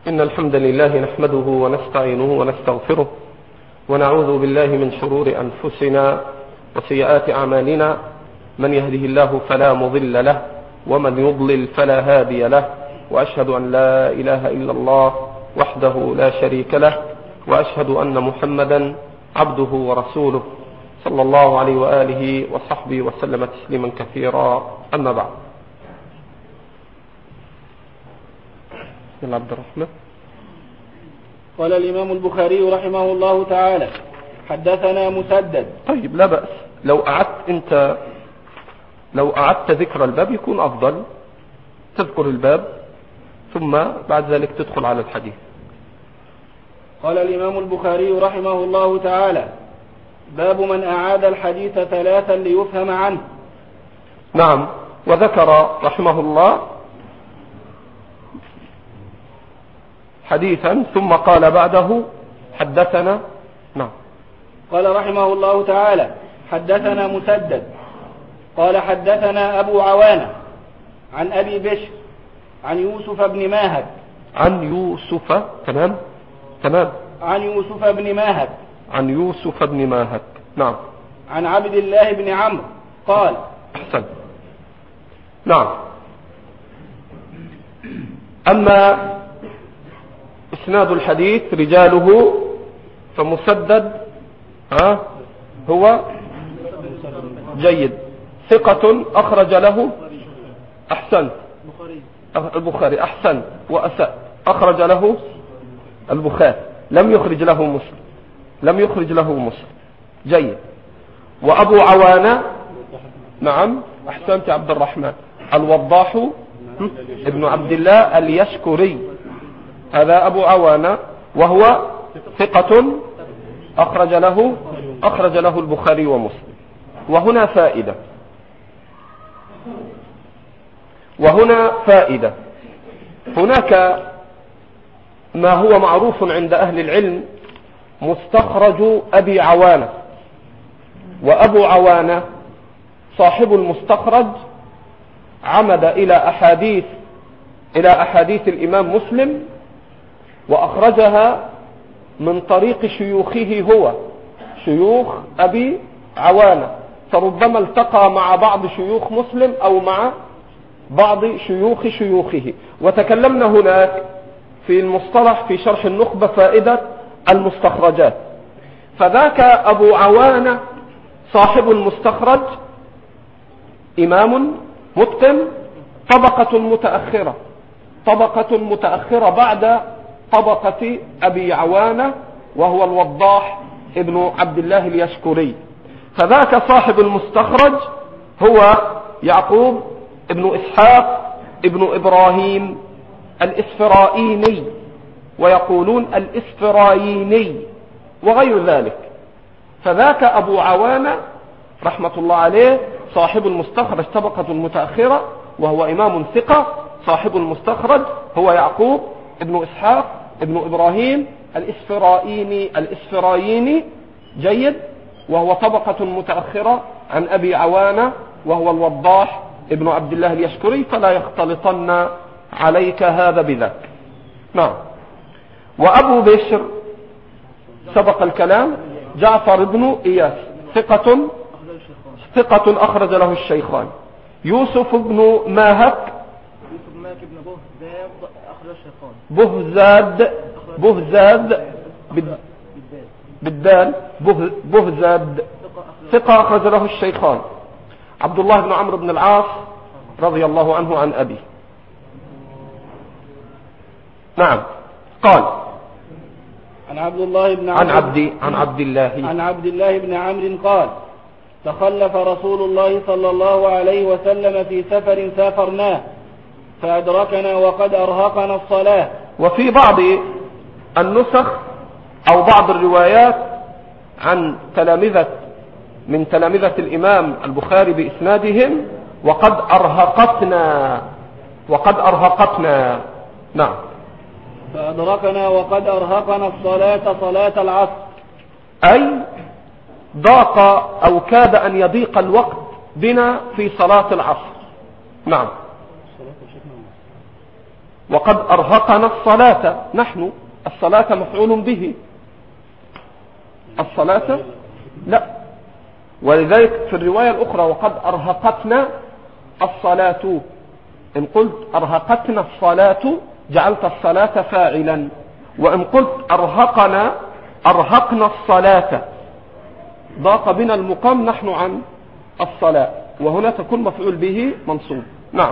إن الحمد لله نحمده ونستعينه ونستغفره ونعوذ بالله من شرور أنفسنا وسيئات أعمالنا. من يهده الله فلا مضل له ومن يضلل فلا هادي له، وأشهد أن لا إله إلا الله وحده لا شريك له، وأشهد أن محمدا عبده ورسوله صلى الله عليه وآله وصحبه وسلم تسليما كثيرا. أما بعد، عبد الرحمن. قال الإمام البخاري رحمه الله تعالى: حدثنا مسدد. طيب، لا بأس لو أعدت ذكر الباب يكون أفضل، تذكر الباب ثم بعد ذلك تدخل على الحديث. قال الإمام البخاري رحمه الله تعالى: باب من أعاد الحديث ثلاثا ليفهم عنه. نعم، وذكر رحمه الله حديثا ثم قال بعده حدثنا. نعم. قال رحمه الله تعالى: حدثنا مسدد قال حدثنا أبو عوانة عن أبي بشر عن يوسف بن ماهك. عن يوسف عن يوسف بن ماهك. نعم. عن عبد الله بن عمرو قال. أحسن. نعم. أما إسناد الحديث رجاله فمسدد هو جيد، ثقة أخرج له. أحسن. البخاري. أحسن وأساء. أخرج له البخاري، لم يخرج له مسلم. جيد. وأبو عوانة. نعم، أحسنت عبد الرحمن. الوضاح ابن عبد الله اليشكري، هذا أبو عوانة، وهو ثقة أخرج له البخاري ومسلم. وهنا فائدة. هناك ما هو معروف عند أهل العلم مستخرج أبي عوانة. وأبو عوانة صاحب المستخرج عمد إلى أحاديث الإمام مسلم وأخرجها من طريق شيوخه هو، شيوخ أبي عوانة، فربما التقى مع بعض شيوخ مسلم أو مع بعض شيوخه. وتكلمنا هناك في المصطلح في شرح النخبة فائدة المستخرجات. فذاك أبو عوانة صاحب المستخرج إمام متقن، طبقة متأخرة بعد طبقة أبي عوانة، وهو الوضاح ابن عبد الله اليشكري. فذاك صاحب المستخرج هو يعقوب ابن إسحاق ابن إبراهيم الإسفرايني، ويقولون الإسفرايني وغير ذلك. فذاك أبو عوانة رحمة الله عليه صاحب المستخرج طبقة متأخرة، وهو إمام ثقة. صاحب المستخرج هو يعقوب ابن إسحاق ابن إبراهيم الإسفرايني. جيد. وهو طبقة متأخرة عن أبي عوانة، وهو الوضاح ابن عبد الله اليشكري، فلا يختلطن عليك هذا بذاك. نعم. وأبو بشر سبق الكلام، جعفر بن إياس، ثقة أخرج له الشيخان. يوسف بن ماهك بهزاد بالدال، بهزاد، ثقة أخرج له الشيخان. عبد الله بن عمرو بن العاص رضي الله عنه عن أبي. نعم. قال عن عبد الله بن عمرو قال: تخلف رسول الله صلى الله عليه وسلم في سفر سافرناه فأدركنا وقد أرهقنا الصلاة. وفي بعض النسخ أو بعض الروايات عن من تلامذة الإمام البخاري بإسنادهم وقد أرهقتنا. نعم. فأدركنا وقد أرهقنا الصلاة، صلاة العصر، أي ضاق أو كاد أن يضيق الوقت بنا في صلاة العصر. نعم. وقد أرهقنا الصلاة. نحن الصلاة مفعول به، الصلاة لا. ولذلك في الرواية الأخرى وقد أرهقتنا الصلاة، إن قلت أرهقتنا الصلاة جعلت الصلاة فاعلا، وإن قلت أرهقنا الصلاة ضاق بنا المقام نحن عن الصلاة، وهنا تكون مفعول به منصوب. نعم.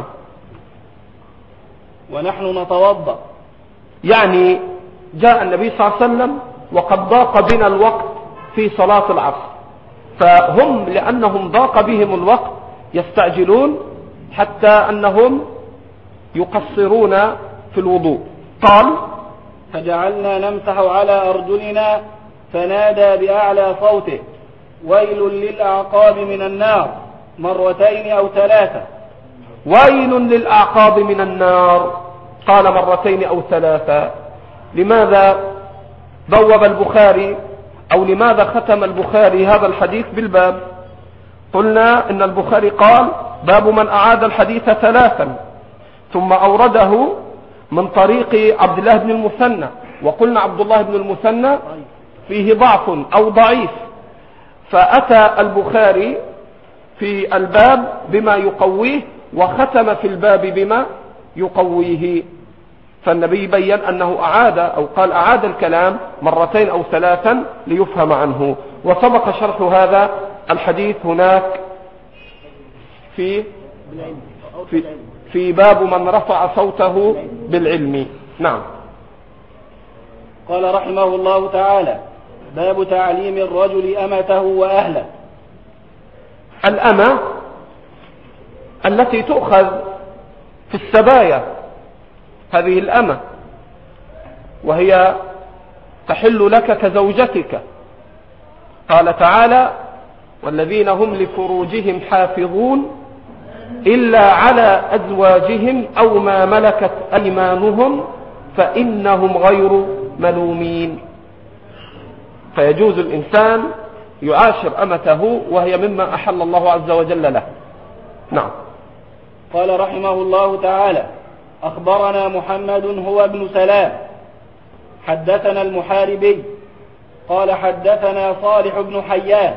ونحن نتوضأ، يعني جاء النبي صلى الله عليه وسلم وقد ضاق بنا الوقت في صلاة العصر، فهم لأنهم ضاق بهم الوقت يستعجلون حتى أنهم يقصرون في الوضوء. قال فجعلنا نمسح على أرجلنا فنادى بأعلى صوته ويل للأعقاب من النار مرتين أو ثلاثة. ويل للأعقاب من النار قال مرتين أو ثلاثة. لماذا بوب البخاري أو لماذا ختم البخاري هذا الحديث بالباب؟ قلنا إن البخاري قال باب من أعاد الحديث ثلاثا، ثم أورده من طريق عبد الله بن المثنى، وقلنا عبد الله بن المثنى فيه ضعف أو ضعيف، فأتى البخاري في الباب بما يقويه وختم في الباب بما يقويه. فالنبي بين أنه أعاد أو قال أعاد الكلام مرتين أو ثلاثا ليفهم عنه. وسبق شرح هذا الحديث هناك في باب من رفع صوته بالعلم. نعم. قال رحمه الله تعالى باب تعليم الرجل أمته وأهله. الأمة التي تؤخذ في السبايا، هذه الأمة وهي تحل لك كزوجتك. قال تعالى والذين هم لفروجهم حافظون إلا على أزواجهم أو ما ملكت أيمانهم فإنهم غير ملومين. فيجوز الإنسان يعاشر أمته وهي مما أحل الله عز وجل له. نعم. قال رحمه الله تعالى أخبرنا محمد هو ابن سلام حدثنا المحاربي قال حدثنا صالح بن حيان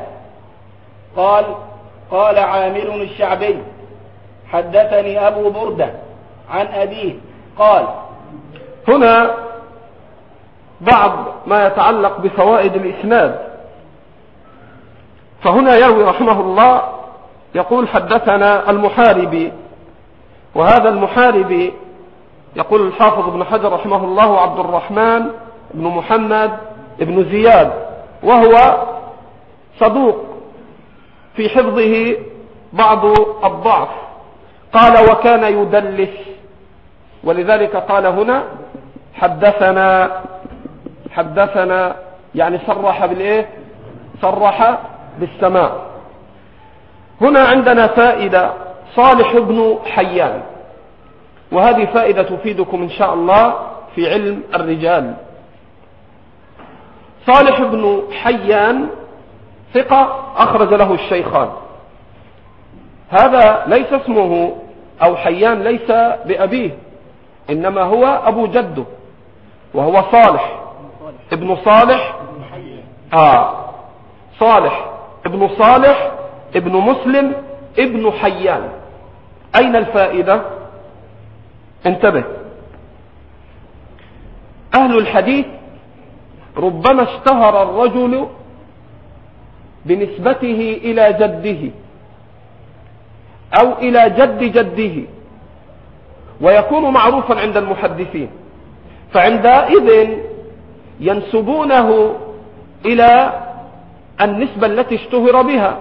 قال عامر الشعبي حدثني أبو بردة عن أبيه قال. هنا بعض ما يتعلق بفوائد الإسناد. فهنا يروي رحمه الله يقول حدثنا المحاربي، وهذا المحاربي يقول الحافظ ابن حجر رحمه الله عبد الرحمن بن محمد بن زياد، وهو صدوق في حفظه بعض الضعف. قال وكان يدلس، ولذلك قال هنا حدثنا يعني صرح بالإيه؟ صرح بالسماع. هنا عندنا فائدة صالح بن حيان، وهذه فائدة تفيدكم إن شاء الله في علم الرجال. صالح بن حيان ثقة أخرج له الشيخان. هذا ليس اسمه أو حيان ليس بأبيه، إنما هو أبو جده، وهو صالح ابن صالح صالح ابن صالح ابن مسلم ابن حيان. أين الفائدة؟ انتبه، أهل الحديث ربما اشتهر الرجل بنسبته إلى جده أو إلى جد جده ويكون معروفا عند المحدثين، فعندئذ ينسبونه إلى النسبة التي اشتهر بها،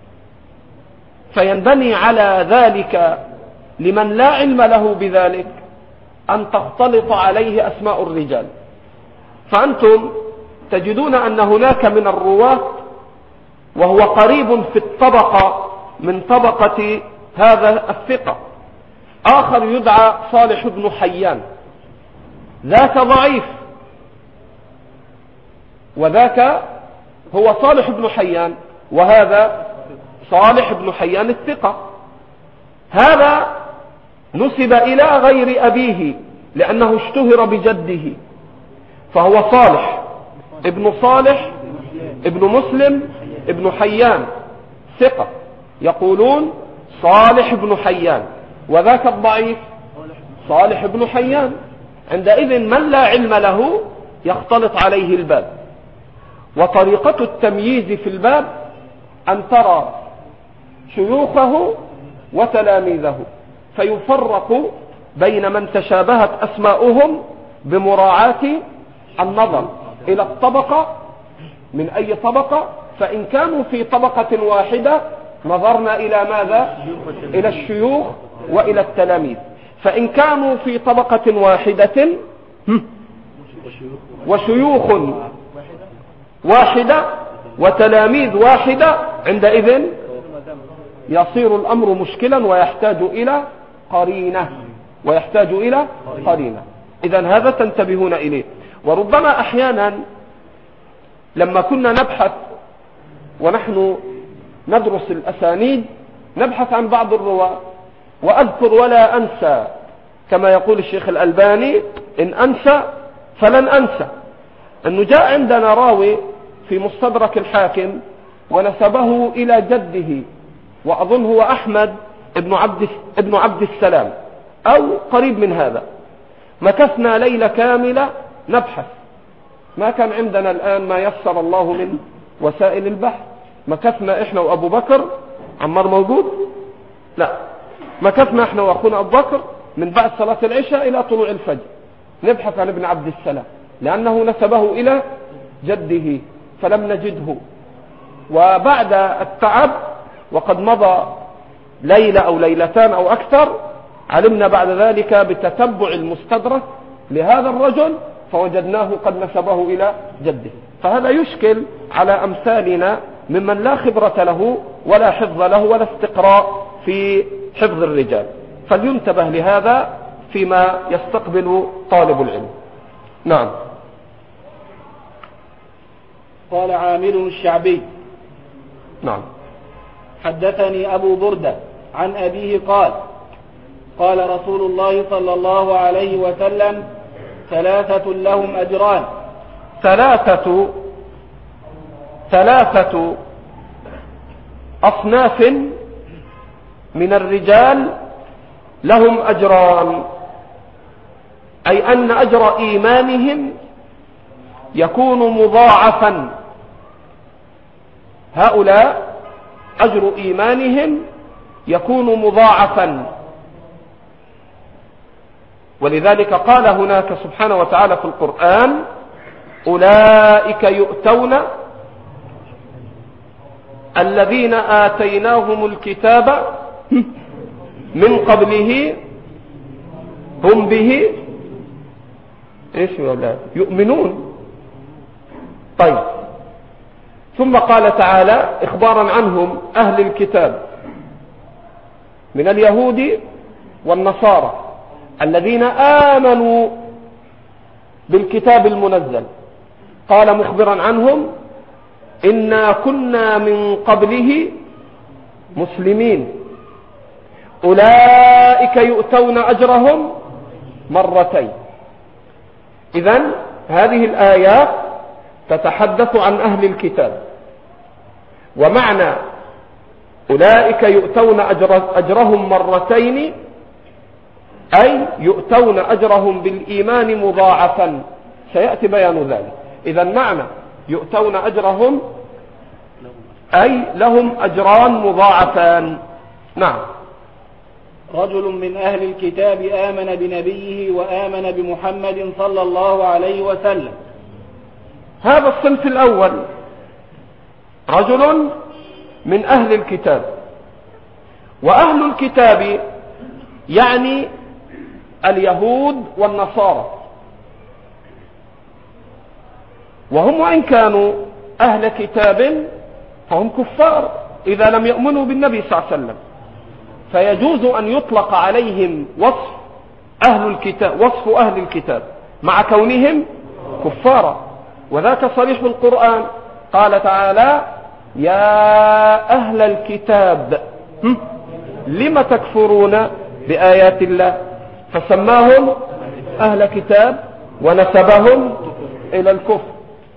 فينبني على ذلك لمن لا علم له بذلك أن تختلط عليه أسماء الرجال. فأنتم تجدون أن هناك من الرواة وهو قريب في الطبقة من طبقة هذا الثقة آخر يدعى صالح بن حيان، ذاك ضعيف وذاك هو صالح بن حيان، وهذا صالح بن حيان الثقة. هذا نسب إلى غير أبيه لأنه اشتهر بجده، فهو صالح ابن صالح ابن مسلم ابن حيان ثقة، يقولون صالح ابن حيان، وذاك الضعيف صالح ابن حيان. عندئذ من لا علم له يختلط عليه الباب. وطريقة التمييز في الباب أن ترى شيوخه وتلاميذه، فيفرق بين من تشابهت أسماؤهم بمراعاة النظر إلى الطبقة من أي طبقة، فإن كانوا في طبقة واحدة نظرنا إلى ماذا؟ إلى الشيوخ وإلى التلاميذ. فإن كانوا في طبقة واحدة وشيوخ واحدة وتلاميذ واحدة، عندئذ يصير الأمر مشكلا ويحتاج إلى قرينة. إذن هذا تنتبهون إليه. وربما أحيانا لما كنا نبحث ونحن ندرس الأسانيد نبحث عن بعض الرواة، وأذكر ولا أنسى، كما يقول الشيخ الألباني: إن أنسى فلن أنسى، أنه جاء عندنا راوي في مستدرك الحاكم ونسبه إلى جده، وأظن هو أحمد ابن عبد السلام أو قريب من هذا. مكثنا ليلة كاملة نبحث، ما كان عندنا الآن ما يسر الله من وسائل البحث. مكثنا إحنا وأبو بكر، عمار موجود؟ لا، مكثنا إحنا وأخونا أبو بكر من بعد صلاة العشاء إلى طلوع الفجر نبحث عن ابن عبد السلام، لأنه نسبه إلى جده فلم نجده. وبعد التعب وقد مضى ليلة أو ليلتان أو أكثر، علمنا بعد ذلك بتتبع المستدرك لهذا الرجل فوجدناه قد نسبه إلى جده. فهذا يشكل على أمثالنا ممن لا خبرة له ولا حفظ له ولا استقراء في حفظ الرجال، فلينتبه لهذا فيما يستقبل طالب العلم. نعم. قال عامر الشعبي: نعم. حدثني أبو بردة عن أبيه قال: قال رسول الله صلى الله عليه وسلم: ثلاثة لهم أجران. ثلاثة أصناف من الرجال لهم أجران، أي أن أجر إيمانهم يكون مضاعفا. هؤلاء أجر إيمانهم يكون مضاعفا، ولذلك قال هناك سبحانه وتعالى في القرآن: أولئك يؤتون الذين آتيناهم الكتاب من قبله هم به يؤمنون. طيب، ثم قال تعالى إخبارا عنهم أهل الكتاب من اليهود والنصارى الذين آمنوا بالكتاب المنزل، قال مخبرا عنهم: إنا كنا من قبله مسلمين، أولئك يؤتون أجرهم مرتين. إذن هذه الآيات تتحدث عن أهل الكتاب، ومعنى أولئك يؤتون أجرهم مرتين أي يؤتون أجرهم بالإيمان مضاعفا، سيأتي بيان ذلك. إذن معنى يؤتون أجرهم أي لهم أجران مضاعفان. نعم. رجل من أهل الكتاب آمن بنبيه وآمن بمحمد صلى الله عليه وسلم. هذا الصنف الأول، رجل من أهل الكتاب. وأهل الكتاب يعني اليهود والنصارى، وهم وإن كانوا أهل كتاب فهم كفار إذا لم يؤمنوا بالنبي صلى الله عليه وسلم، فيجوز أن يطلق عليهم وصف أهل الكتاب مع كونهم كفارا، وذاك صريح القرآن. قال تعالى: يا أهل الكتاب لم تكفرون بآيات الله، فسماهم أهل كتاب ونسبهم إلى الكفر.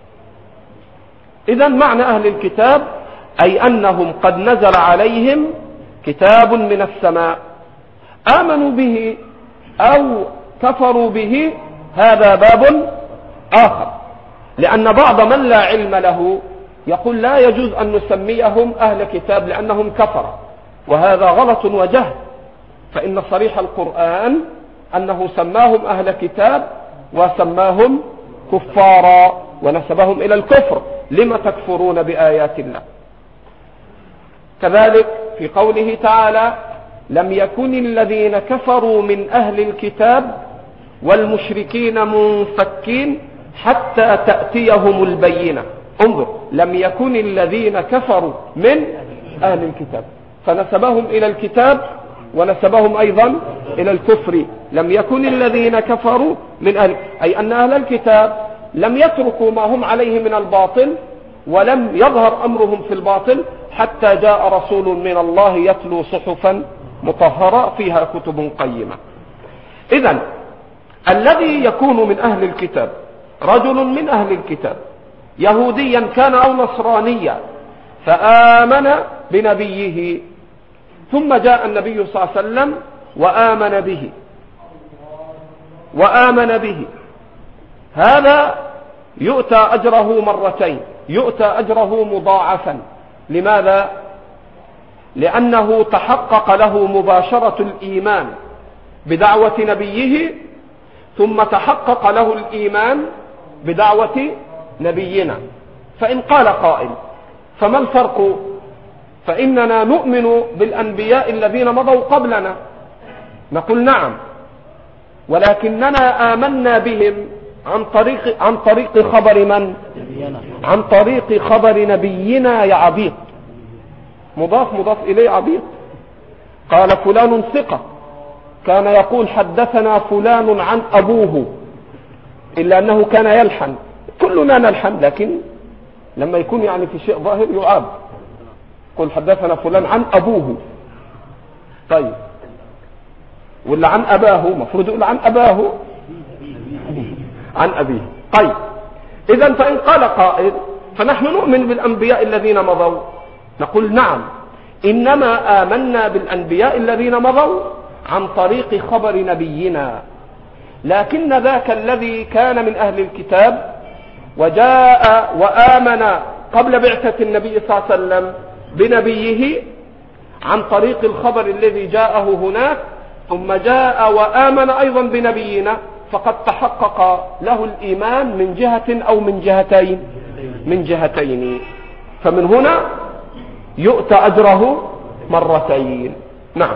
إذن معنى أهل الكتاب أي أنهم قد نزل عليهم كتاب من السماء آمنوا به أو كفروا به، هذا باب آخر، لأن بعض من لا علم له يقول لا يجوز أن نسميهم أهل كتاب لأنهم كفر، وهذا غلط وجهل، فإن صريح القرآن أنه سماهم أهل كتاب وسماهم كفارا ونسبهم إلى الكفر. لم تكفرون بآيات الله؟ كذلك في قوله تعالى لم يكن الذين كفروا من أهل الكتاب والمشركين منفكين حتى تأتيهم البينة. انظر، لم يكن الذين كفروا من أهل الكتاب، فنسبهم إلى الكتاب ونسبهم أيضا إلى الكفر. لم يكن الذين كفروا من أهل، أي أن أهل الكتاب لم يتركوا ما هم عليه من الباطل ولم يظهر أمرهم في الباطل حتى جاء رسول من الله يتلو صحفا مطهرة فيها كتب قيمة. إذن الذي يكون من أهل الكتاب رجل من أهل الكتاب يهوديا كان أو نصرانيا فآمن بنبيه، ثم جاء النبي صلى الله عليه وسلم وآمن به، هذا يؤتى أجره مرتين، يؤتى أجره مضاعفا. لماذا؟ لأنه تحقق له مباشرة الإيمان بدعوة نبيه، ثم تحقق له الإيمان بدعوة نبينا. فإن قال قائل فما الفرق؟ فإننا نؤمن بالأنبياء الذين مضوا قبلنا، نقول نعم، ولكننا آمنا بهم عن طريق خبر من؟ عن طريق خبر نبينا يا عبيط، مضاف إليه عبيط. قال فلان ثقة، كان يقول حدثنا فلان عن أبوه، إلا أنه كان يلحن، كلنا نلحن، لكن لما يكون يعني في شيء ظاهر يعاب، قل حدثنا فلان عن أبوه. طيب، ولا عن أباه، مفروض يقول عن أباه، عن أبيه. طيب، إذن فإن قال قائل فنحن نؤمن بالأنبياء الذين مضوا، نقول نعم، إنما آمنا بالأنبياء الذين مضوا عن طريق خبر نبينا، لكن ذاك الذي كان من أهل الكتاب وجاء وآمن قبل بعثة النبي صلى الله عليه وسلم بنبيه عن طريق الخبر الذي جاءه هناك، ثم جاء وآمن أيضا بنبينا، فقد تحقق له الإيمان من جهة أو من جهتين، فمن هنا يؤتى أجره مرتين. نعم.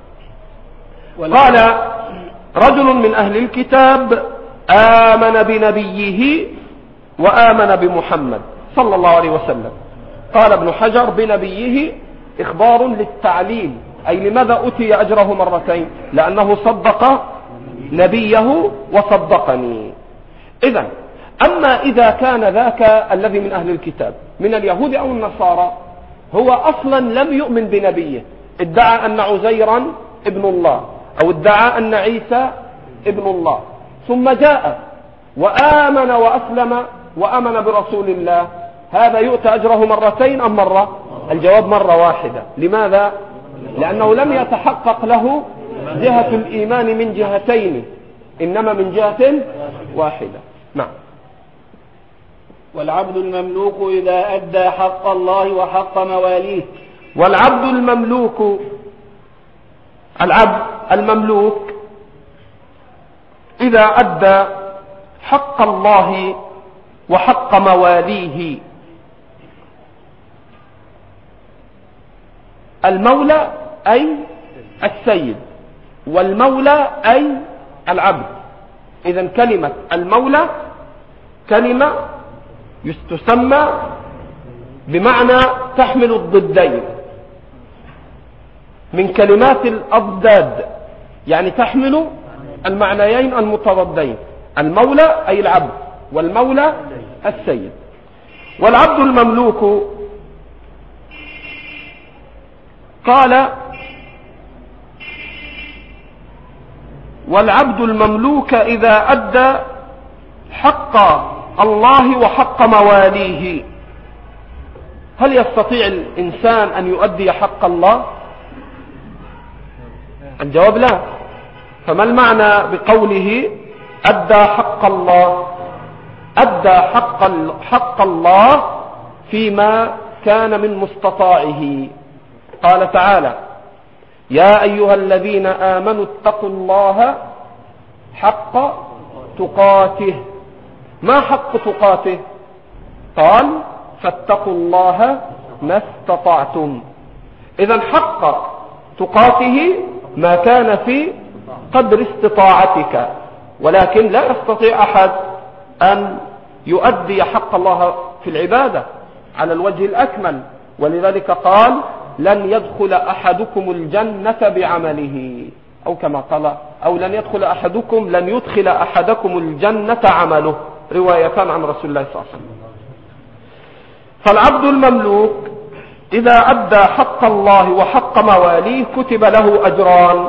قال رجل من أهل الكتاب آمن بنبيه وآمن بمحمد صلى الله عليه وسلم. قال ابن حجر بنبيه إخبار للتعليل، أي لماذا أتي أجره مرتين؟ لأنه صدق نبيه وصدقني. إذن أما إذا كان ذاك الذي من أهل الكتاب من اليهود أو النصارى هو أصلا لم يؤمن بنبيه، ادعى أن عزيرا ابن الله أو ادعى أن عيسى ابن الله، ثم جاء وآمن وأسلم وآمن برسول الله، هذا يؤتى أجره مرتين أم مرة؟ الجواب مرة واحدة. لماذا؟ لأنه لم يتحقق له جهة الإيمان من جهتين، إنما من جهة واحدة. نعم. والعبد المملوك إذا أدى حق الله وحق مواليه. والعبد المملوك، العبد المملوك إذا أدى حق الله وحق مواليه. المولى أي السيد، والمولى أي العبد. إذن كلمة المولى كلمة تسمى بمعنى تحمل الضدين من كلمات الأضداد، يعني تحمل المعنيين المتضادين، المولى أي العبد والمولى السيد. والعبد المملوك قال والعبد المملوك إذا أدى حق الله وحق مواليه. هل يستطيع الإنسان أن يؤدي حق الله؟ الجواب لا. فما المعنى بقوله أدى حق الله؟ أدى حق الله فيما كان من مستطاعه. قال تعالى: يا أيها الذين آمنوا اتقوا الله حق تقاته. ما حق تقاته؟ قال: فاتقوا الله ما استطعتم. إذن حق تقاته ما كان في قدر استطاعتك، ولكن لا يستطيع أحد أن يؤدي حق الله في العبادة على الوجه الأكمل. ولذلك قال: لن يدخل أحدكم الجنة بعمله، أو كما قال: أو لن يدخل أحدكم الجنة عمله، روايتان عن رسول الله صلى الله عليه وسلم. فالعبد المملوك إذا أدى حق الله وحق مواليه كتب له أجران.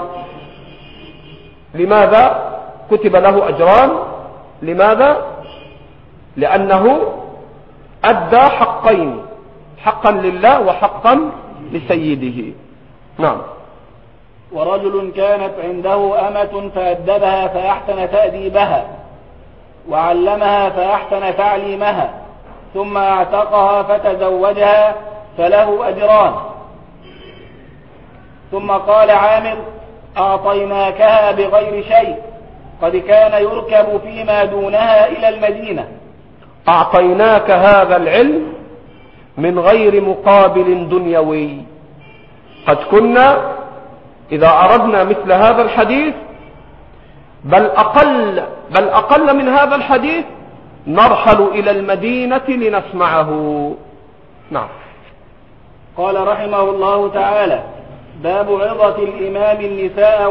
لماذا كتب له أجران؟ لماذا؟ لأنه أدى حقين، حقا لله وحقا لسيده. نعم. ورجل كانت عنده أمة فأدبها فأحسن تأديبها وعلمها فأحسن تعليمها ثم اعتقها فتزوجها فله أجران. ثم قال عامر: أعطيناكها بغير شيء، قد كان يركب فيما دونها إلى المدينة. أعطيناك هذا العلم من غير مقابل دنيوي. قد كنا إذا أردنا مثل هذا الحديث بل أقل من هذا الحديث نرحل إلى المدينة لنسمعه. نعم. قال رحمه الله تعالى: باب عظة الإمام النساء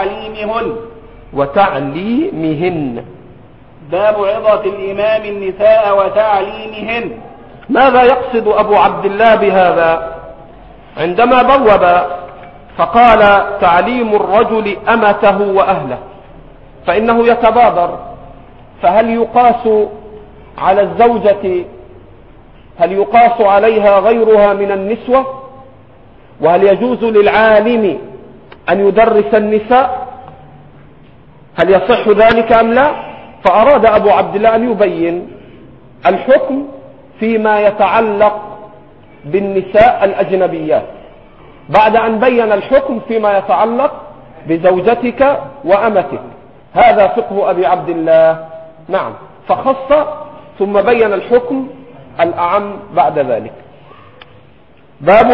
وتعليمهن. باب عظة الإمام النساء وتعليمهن. ماذا يقصد أبو عبد الله بهذا؟ عندما بوب فقال: تعليم الرجل أمته وأهله، فإنه يتبادر. فهل يقاس على الزوجة، هل يقاس عليها غيرها من النسوة؟ وهل يجوز للعالم أن يدرس النساء؟ هل يصح ذلك أم لا؟ فأراد أبو عبد الله أن يبين الحكم فيما يتعلق بالنساء الأجنبيات، بعد أن بين الحكم فيما يتعلق بزوجتك وأمتك. هذا فقه أبي عبد الله. نعم. فخص ثم بين الحكم الأعم بعد ذلك. باب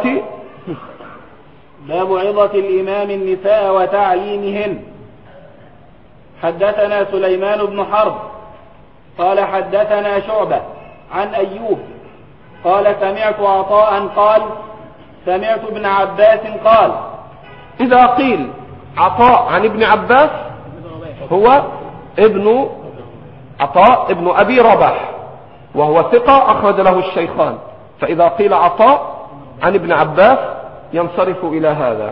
عظة الإمام النساء وتعليمهن. حدثنا سليمان بن حرب قال حدثنا شعبة عن أيوب قال سمعت عطاء قال سمعت ابن عباس قال. إذا قيل عطاء عن ابن عباس هو ابن عطاء ابن أبي رباح، وهو ثقة أخرج له الشيخان. فإذا قيل عطاء عن ابن عباس ينصرف إلى هذا.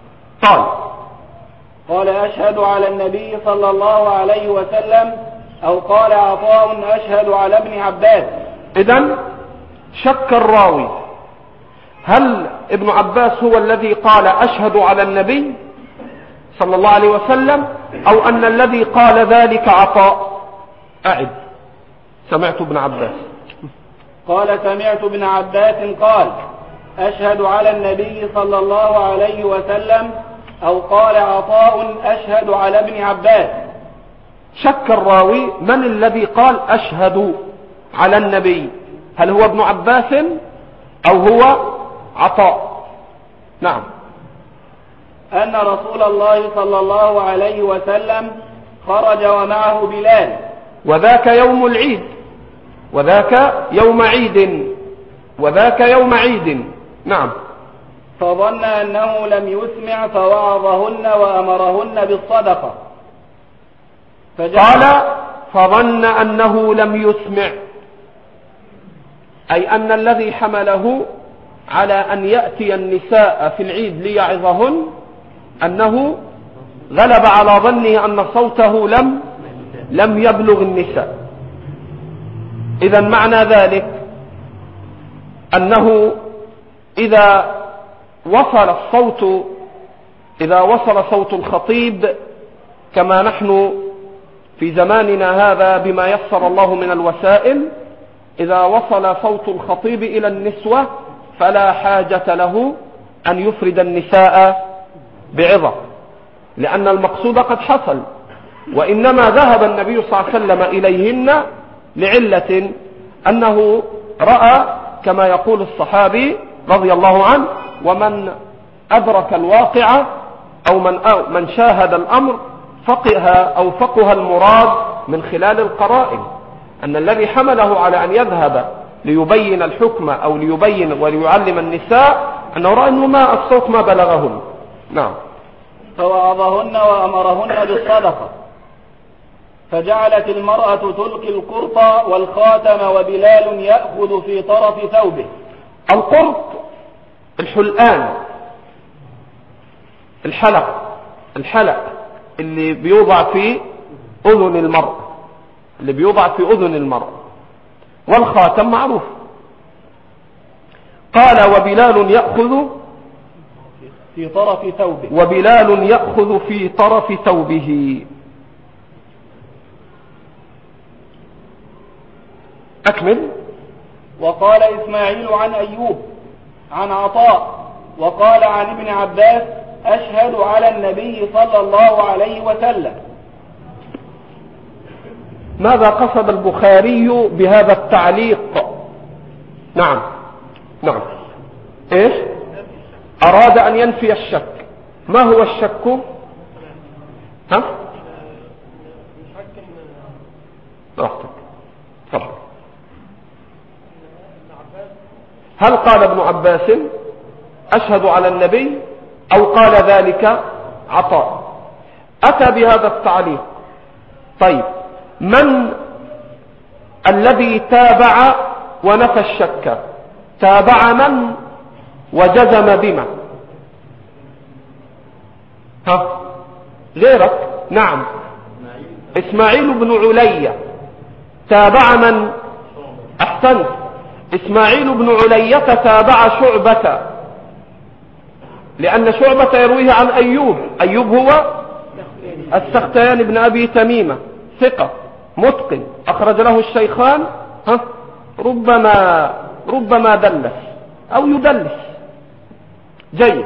قال أشهد على النبي صلى الله عليه وسلم، أو قال عطاء أشهد على ابن عباس. إذن شك الراوي، هل ابن عباس هو الذي قال أشهد على النبي صلى الله عليه وسلم، أو أن الذي قال ذلك عطاء؟ أعد. سمعت ابن عباس. قال سمعت ابن عباس قال أشهد على النبي صلى الله عليه وسلم، أو قال عطاء أشهد على ابن عباس. شك الراوي من الذي قال أشهد على النبي، هل هو ابن عباس أو هو عطاء؟ نعم. أن رسول الله صلى الله عليه وسلم خرج ومعه بلال، وذاك يوم العيد، وذاك يوم عيد. نعم. فظن أنه لم يسمع فوعظهن وأمرهن بالصدقة. قال فظن أنه لم يسمع، أي أن الذي حمله على أن يأتي النساء في العيد ليعظهن أنه غلب على ظنه أن صوته لم يبلغ النساء. إذا معنى ذلك أنه إذا وصل صوت الخطيب كما نحن في زماننا هذا بما يسر الله من الوسائل، إذا وصل صوت الخطيب إلى النسوة فلا حاجة له أن يفرد النساء بعظة، لأن المقصود قد حصل، وإنما ذهب النبي صلى الله عليه وسلم إليهن لعلة أنه رأى كما يقول الصحابي رضي الله عنه: ومن أدرك الواقع أو من شاهد الأمر فقه المراد من خلال القرائن، أن الذي حمله على أن يذهب ليبين الحكم أو ليبين وليعلم النساء أنه رأى أنه الصوت ما بلغهن. نعم. فوعظهن وأمرهن بالصدقة، فجعلت المرأة تلقي القرط والخاتم وبلال يأخذ في طرف ثوبه. القرط الحلقان، الحلق اللي بيوضع في أذن المرأة، والخاتم معروف. قال: وبلال يأخذ في طرف ثوبه. أكمل. وقال إسماعيل عن أيوب عن عطاء وقال عن ابن عباس: أشهد على النبي صلى الله عليه وسلم. ماذا قصد البخاري بهذا التعليق؟ نعم ايش؟ أراد أن ينفي الشك. ما هو الشك؟ راحتك. تفضل. هل قال ابن عباس أشهد على النبي أو قال ذلك عطاء؟ أتى بهذا التعليق. طيب، من الذي تابع ونفى الشك؟ تابع من وجزم بما؟ غيرك. نعم، إسماعيل بن علية تابع من؟ أحسنت، إسماعيل بن علية تابع شعبة، لأن شعبة يرويه عن أيوب هو السختيان بن أبي تميمة، ثقة متقن، أخرج له الشيخان. ربما دلس أو يدلس. جيد،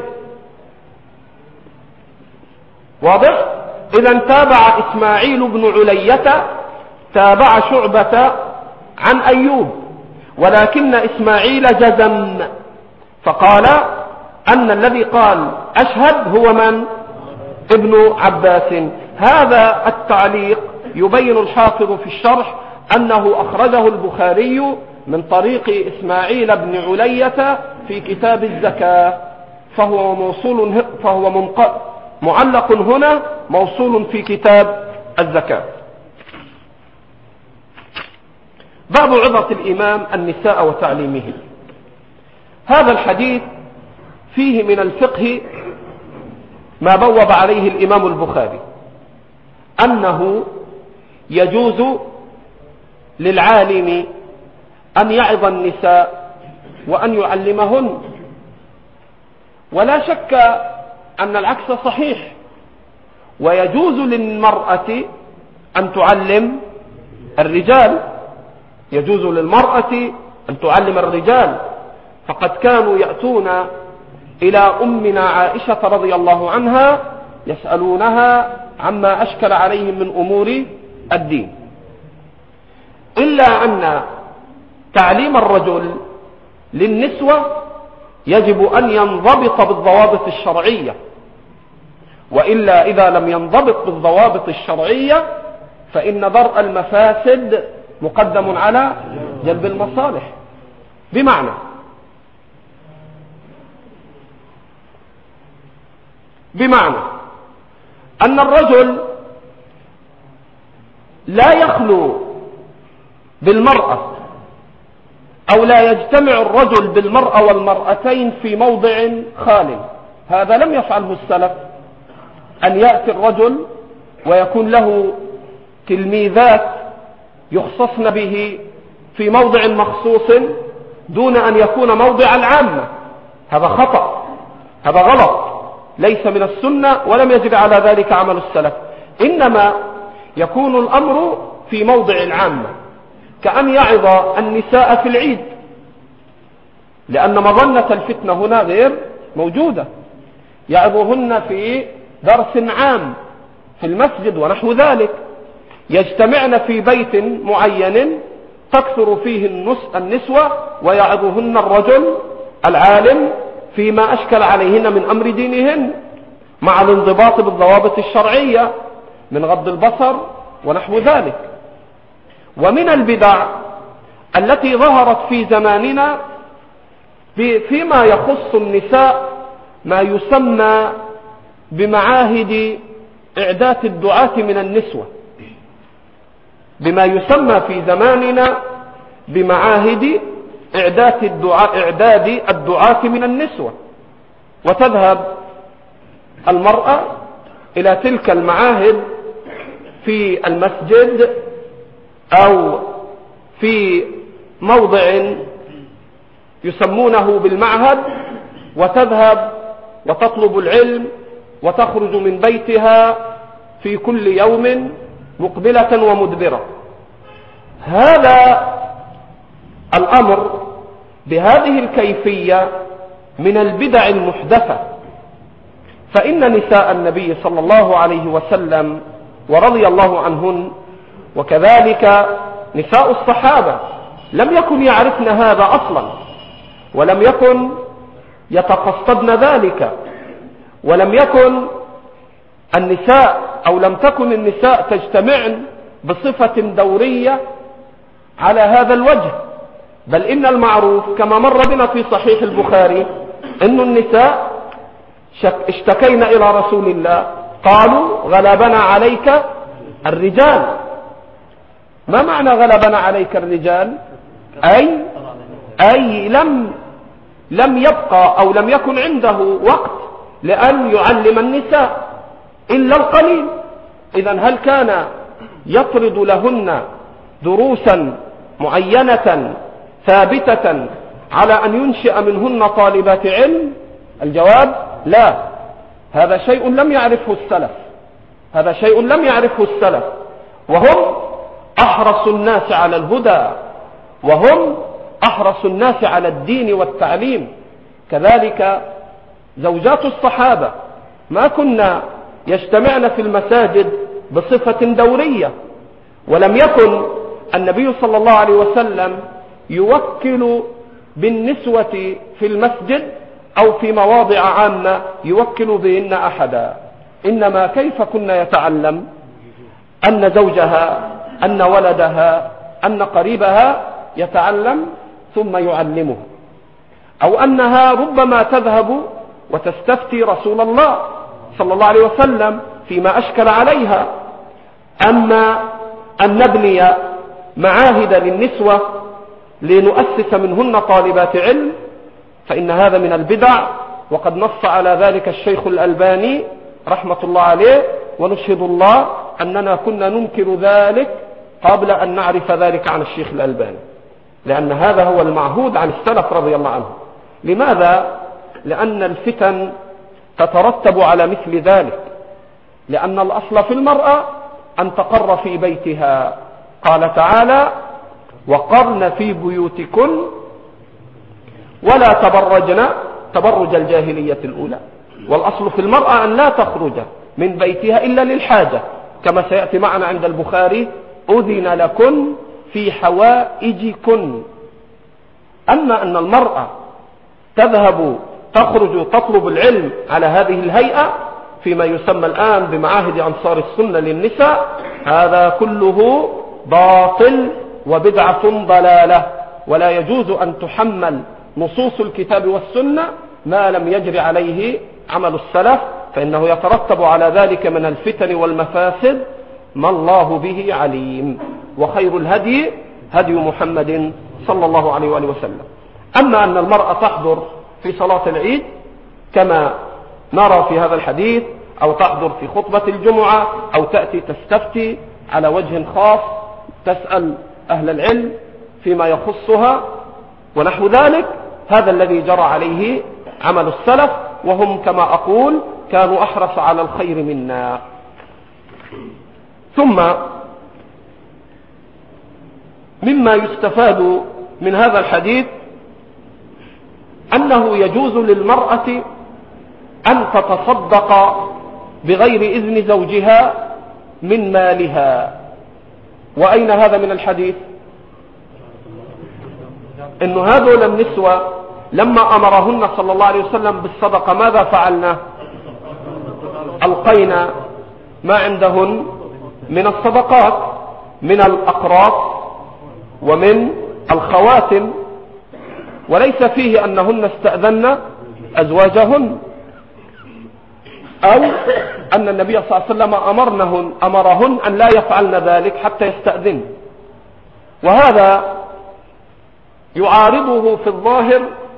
واضح. إذا تابع إسماعيل بن علية تابع شعبة عن أيوب، ولكن إسماعيل جزم فقال أن الذي قال أشهد هو من؟ ابن عباس. هذا التعليق يبين الحافظ في الشرح أنه أخرجه البخاري من طريق إسماعيل بن علية في كتاب الزكاة، فهو معلق هنا موصول في كتاب الزكاة. باب عظة الإمام النساء وتعليمه. هذا الحديث فيه من الفقه ما بوب عليه الإمام البخاري، أنه يجوز للعالم أن يعظ النساء وأن يعلمهن، ولا شك أن العكس صحيح، ويجوز للمرأة أن تعلم الرجال، يجوز للمرأة أن تعلم الرجال، فقد كانوا يأتون إلى أمنا عائشة رضي الله عنها يسألونها عما أشكل عليهم من أمور الدين، إلا أن تعليم الرجل للنسوة يجب أن ينضبط بالضوابط الشرعية، وإلا إذا لم ينضبط بالضوابط الشرعية فإن درء المفاسد مقدم على جلب المصالح. بمعنى أن الرجل لا يخلو بالمرأة أو لا يجتمع الرجل بالمرأة والمرأتين في موضع خال، هذا لم يفعله السلف أن يأتي الرجل ويكون له تلميذات يخصصن به في موضع مخصوص دون أن يكون موضع العامة. هذا خطأ، هذا غلط، ليس من السنة ولم يجب على ذلك عمل السلف. إنما يكون الأمر في موضع العامة، كأن يعظ النساء في العيد، لأن مظنة الفتنة هنا غير موجودة، يعظهن في درس عام في المسجد ونحو ذلك، يجتمعن في بيت معين تكثر فيه النسوة ويعظهن الرجل العالم فيما أشكل عليهن من أمر دينهن، مع الانضباط بالضوابط الشرعية من غض البصر ونحو ذلك. ومن البدع التي ظهرت في زماننا فيما يخص النساء ما يسمى بمعاهد إعداد الدعاة من النسوة، بما يسمى في زماننا بمعاهد إعداد الدعاة من النسوة. وتذهب المرأة إلى تلك المعاهد في المسجد أو في موضع يسمونه بالمعهد، وتذهب وتطلب العلم وتخرج من بيتها في كل يوم مقبلة ومدبرة. هذا الأمر بهذه الكيفية من البدع المحدثة، فإن نساء النبي صلى الله عليه وسلم ورضي الله عنهن وكذلك نساء الصحابة لم يكن يعرفن هذا أصلا، ولم يكن يتقصدن ذلك، ولم يكن النساء أو لم تكن النساء تجتمعن بصفة دورية على هذا الوجه، بل إن المعروف كما مر بنا في صحيح البخاري أن النساء اشتكينا إلى رسول الله قالوا غلبنا عليك الرجال. ما معنى غلبنا عليك الرجال؟ أي لم يبقى أو لم يكن عنده وقت لأن يعلم النساء إلا القليل. إذن هل كان يطرد لهن دروسا معينة ثابتة على أن ينشئ منهن طالبات علم؟ الجواب لا، هذا شيء لم يعرفه السلف، هذا شيء لم يعرفه السلف، وهم أحرص الناس على الهدى، وهم أحرص الناس على الدين والتعليم. كذلك زوجات الصحابة ما كنا يجتمعن في المساجد بصفة دورية، ولم يكن النبي صلى الله عليه وسلم يوكل بالنسوة في المسجد أو في مواضع عامة يوكل بهن أحدا، إنما كيف كنا يتعلم أن زوجها أن ولدها أن قريبها يتعلم ثم يعلمه، أو أنها ربما تذهب وتستفتي رسول الله صلى الله عليه وسلم فيما أشكل عليها. أما أن نبني معاهد للنسوة لنؤسس منهن طالبات علم فإن هذا من البدع، وقد نص على ذلك الشيخ الألباني رحمة الله عليه، ونشهد الله أننا كنا ننكر ذلك قبل أن نعرف ذلك عن الشيخ الألباني، لأن هذا هو المعهود عن السلف رضي الله عنه. لماذا؟ لأن الفتن تترتب على مثل ذلك، لأن الأصل في المرأة أن تقر في بيتها. قال تعالى وقرن في بيوتكن ولا تبرجن تبرج الجاهلية الأولى. والأصل في المرأة أن لا تخرج من بيتها إلا للحاجة، كما سيأتي معنا عند البخاري أذن لكن في حوائجكن. أما أن المرأة تذهب تخرج تطلب العلم على هذه الهيئة فيما يسمى الآن بمعاهد أنصار السنة للنساء، هذا كله باطل وبدعة ضلالة، ولا يجوز أن تحمل نصوص الكتاب والسنة ما لم يجري عليه عمل السلف، فإنه يترتب على ذلك من الفتن والمفاسد ما الله به عليم. وخير الهدي هدي محمد صلى الله عليه وآله وسلم. أما أن المرأة تحضر في صلاة العيد كما نرى في هذا الحديث أو تحضر في خطبة الجمعة أو تأتي تستفتي على وجه خاص، تسأل أهل العلم فيما يخصها ونحو ذلك. هذا الذي جرى عليه عمل السلف، وهم كما أقول كانوا أحرص على الخير منا. ثم مما يستفاد من هذا الحديث أنه يجوز للمرأة أن تتصدق بغير إذن زوجها من مالها. وأين هذا من الحديث؟ إن هذول النسوة لما أمرهن صلى الله عليه وسلم بالصدقة ماذا فعلنا؟ ألقينا ما عندهن من الصدقات من الأقراط ومن الخواتم، وليس فيه أنهن استأذن أزواجهن أو أن النبي صلى الله عليه وسلم أمرهن أن لا يفعلن ذلك حتى يستأذن. وهذا يعارضه في الظاهر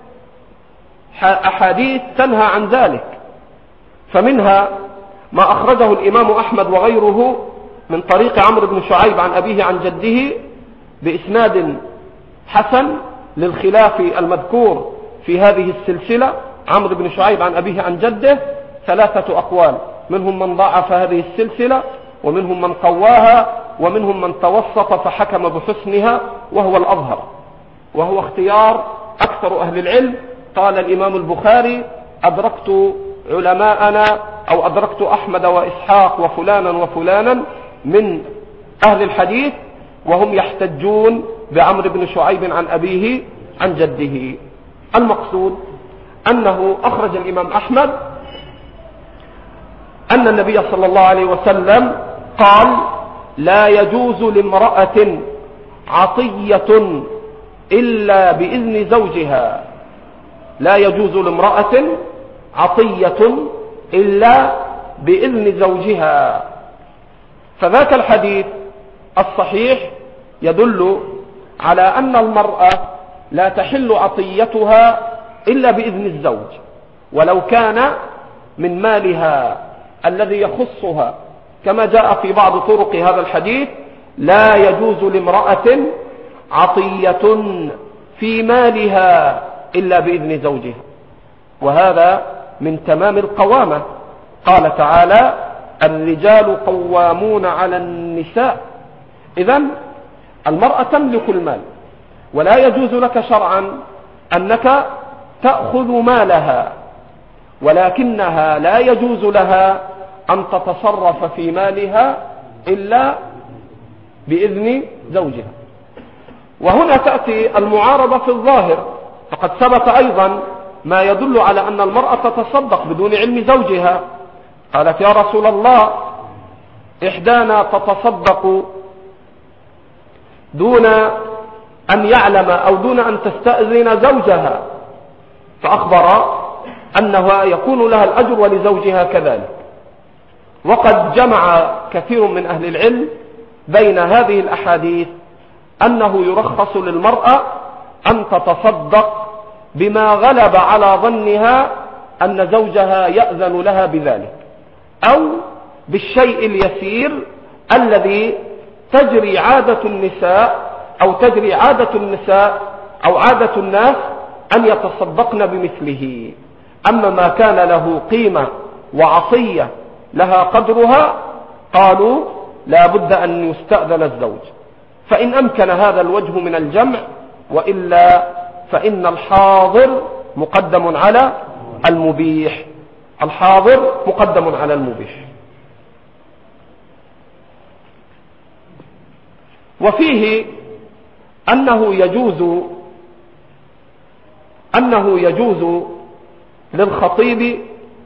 أحاديث تنهى عن ذلك، فمنها ما أخرجه الإمام أحمد وغيره من طريق عمرو بن شعيب عن أبيه عن جده بإسناد حسن للخلاف المذكور في هذه السلسلة. عمرو بن شعيب عن أبيه عن جده 3 أقوال، منهم من ضعف هذه السلسلة ومنهم من قواها ومنهم من توسط فحكم بحسنها، وهو الأظهر وهو اختيار أكثر أهل العلم. قال الإمام البخاري: أدركت علماءنا أو أدركت أحمد وإسحاق وفلانا وفلانا من أهل الحديث وهم يحتجون بعمرو بن شعيب عن أبيه عن جده. المقصود أنه أخرج الإمام أحمد أن النبي صلى الله عليه وسلم قال: لا يجوز لامرأة عطية إلا بإذن زوجها. لا يجوز لامرأة عطية إلا بإذن زوجها. فذاك الحديث الصحيح يدل على أن المرأة لا تحل عطيتها إلا بإذن الزوج، ولو كان من مالها الذي يخصها، كما جاء في بعض طرق هذا الحديث: لا يجوز لامرأة عطية في مالها إلا بإذن زوجها. وهذا من تمام القوامة. قال تعالى: الرجال قوامون على النساء. إذن المرأة تملك المال، ولا يجوز لك شرعا أنك تأخذ مالها، ولكنها لا يجوز لها أن تتصرف في مالها إلا بإذن زوجها. وهنا تأتي المعارضة في الظاهر، فقد ثبت أيضا ما يدل على أن المرأة تتصدق بدون علم زوجها. قالت: يا رسول الله، إحدانا تتصدق دون أن يعلم أو دون أن تستأذن زوجها، فأخبر أنها يكون لها الأجر ولزوجها كذلك. وقد جمع كثير من أهل العلم بين هذه الأحاديث أنه يرخص للمرأة أن تتصدق بما غلب على ظنها أن زوجها يأذن لها بذلك، أو بالشيء اليسير الذي تجري عادة النساء أو عادة الناس أن يتصدقن بمثله. أما ما كان له قيمة وعطية لها قدرها قالوا لا بد أن يستأذن الزوج، فإن أمكن هذا الوجه من الجمع، وإلا فإن الحاضر مقدم على المبيح. الحاضر مقدم على المبيح. وفيه أنه يجوز للخطيب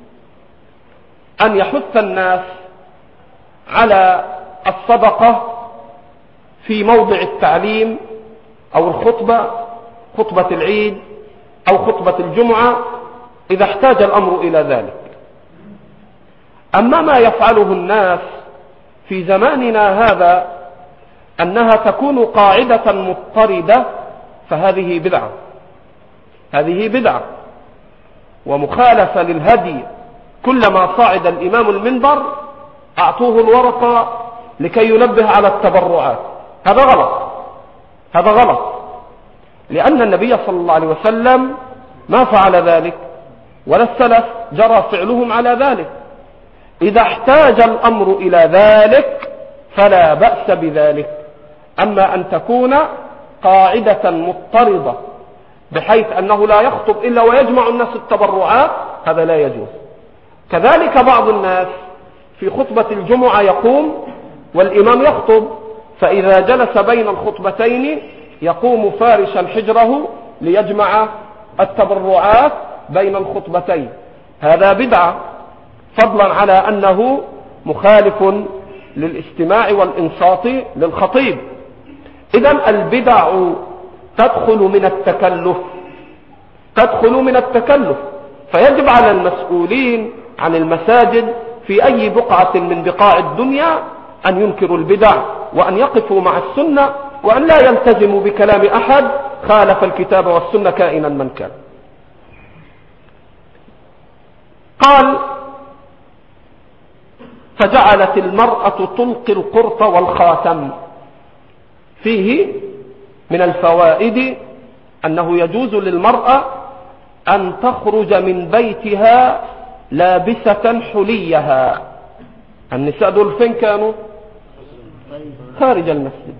أن يحث الناس على الصدقة في موضع التعليم أو الخطبة، خطبة العيد أو خطبة الجمعة، إذا احتاج الأمر إلى ذلك. أما ما يفعله الناس في زماننا هذا أنها تكون قاعدة مضطردة، فهذه بدعة، هذه بدعة ومخالفة للهدي كلما صعد الإمام المنبر أعطوه الورقة لكي ينبه على التبرعات. هذا غلط، هذا غلط، لأن النبي صلى الله عليه وسلم ما فعل ذلك، ولا السلف جرى فعلهم على ذلك. إذا احتاج الأمر إلى ذلك فلا بأس بذلك. أما أن تكون قاعدة مضطردة بحيث أنه لا يخطب إلا ويجمع الناس التبرعات، هذا لا يجوز. كذلك بعض الناس في خطبة الجمعة يقوم والإمام يخطب، فإذا جلس بين الخطبتين يقوم فارشا حجره ليجمع التبرعات بين الخطبتين. هذا بدعة، فضلا على أنه مخالف للاستماع والإنصات للخطيب. إذن البدع تدخل من التكلف، فيجب على المسؤولين عن المساجد في أي بقعة من بقاع الدنيا أن ينكروا البدع، وأن يقفوا مع السنة، وأن لا يلتزموا بكلام أحد خالف الكتاب والسنة كائنا من كان. قال: فجعلت المرأة تلقي القرط والخاتم. فيه من الفوائد أنه يجوز للمرأة أن تخرج من بيتها لابسة حليها. النساء دول فين كانوا؟ خارج المسجد،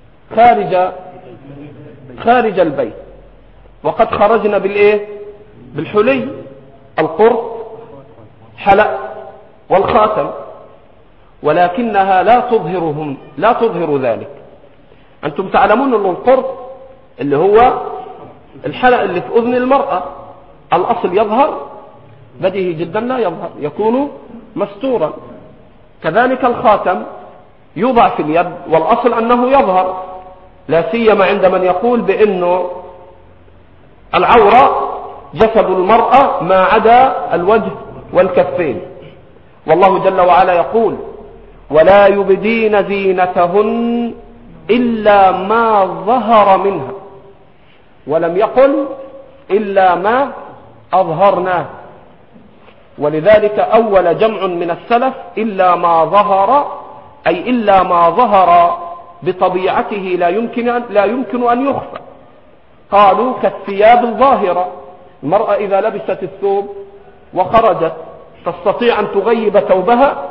خارج البيت، وقد خرجنا بالإيه؟ بالحلي، القرط، حلق، والخاتم، ولكنها لا تظهر ذلك. أنتم تعلمون أن القرط اللي هو الحلق اللي في أذن المرأة الأصل يظهر، بديهي جدا لا يظهر، يكون مستورا. كذلك الخاتم يوضع في اليد، والأصل أنه يظهر، لا سيما عند من يقول بأنه العورة جسد المرأة ما عدا الوجه والكفين. والله جل وعلا يقول: ولا يبدين زينتهن إلا ما ظهر منها، ولم يقل إلا ما أظهرناه. ولذلك أول جمع من السلف إلا ما ظهر، أي إلا ما ظهر بطبيعته لا يمكن أن يخفى. قالوا كالثياب الظاهرة، المرأة إذا لبست الثوب وخرجت تستطيع أن تغيب ثوبها؟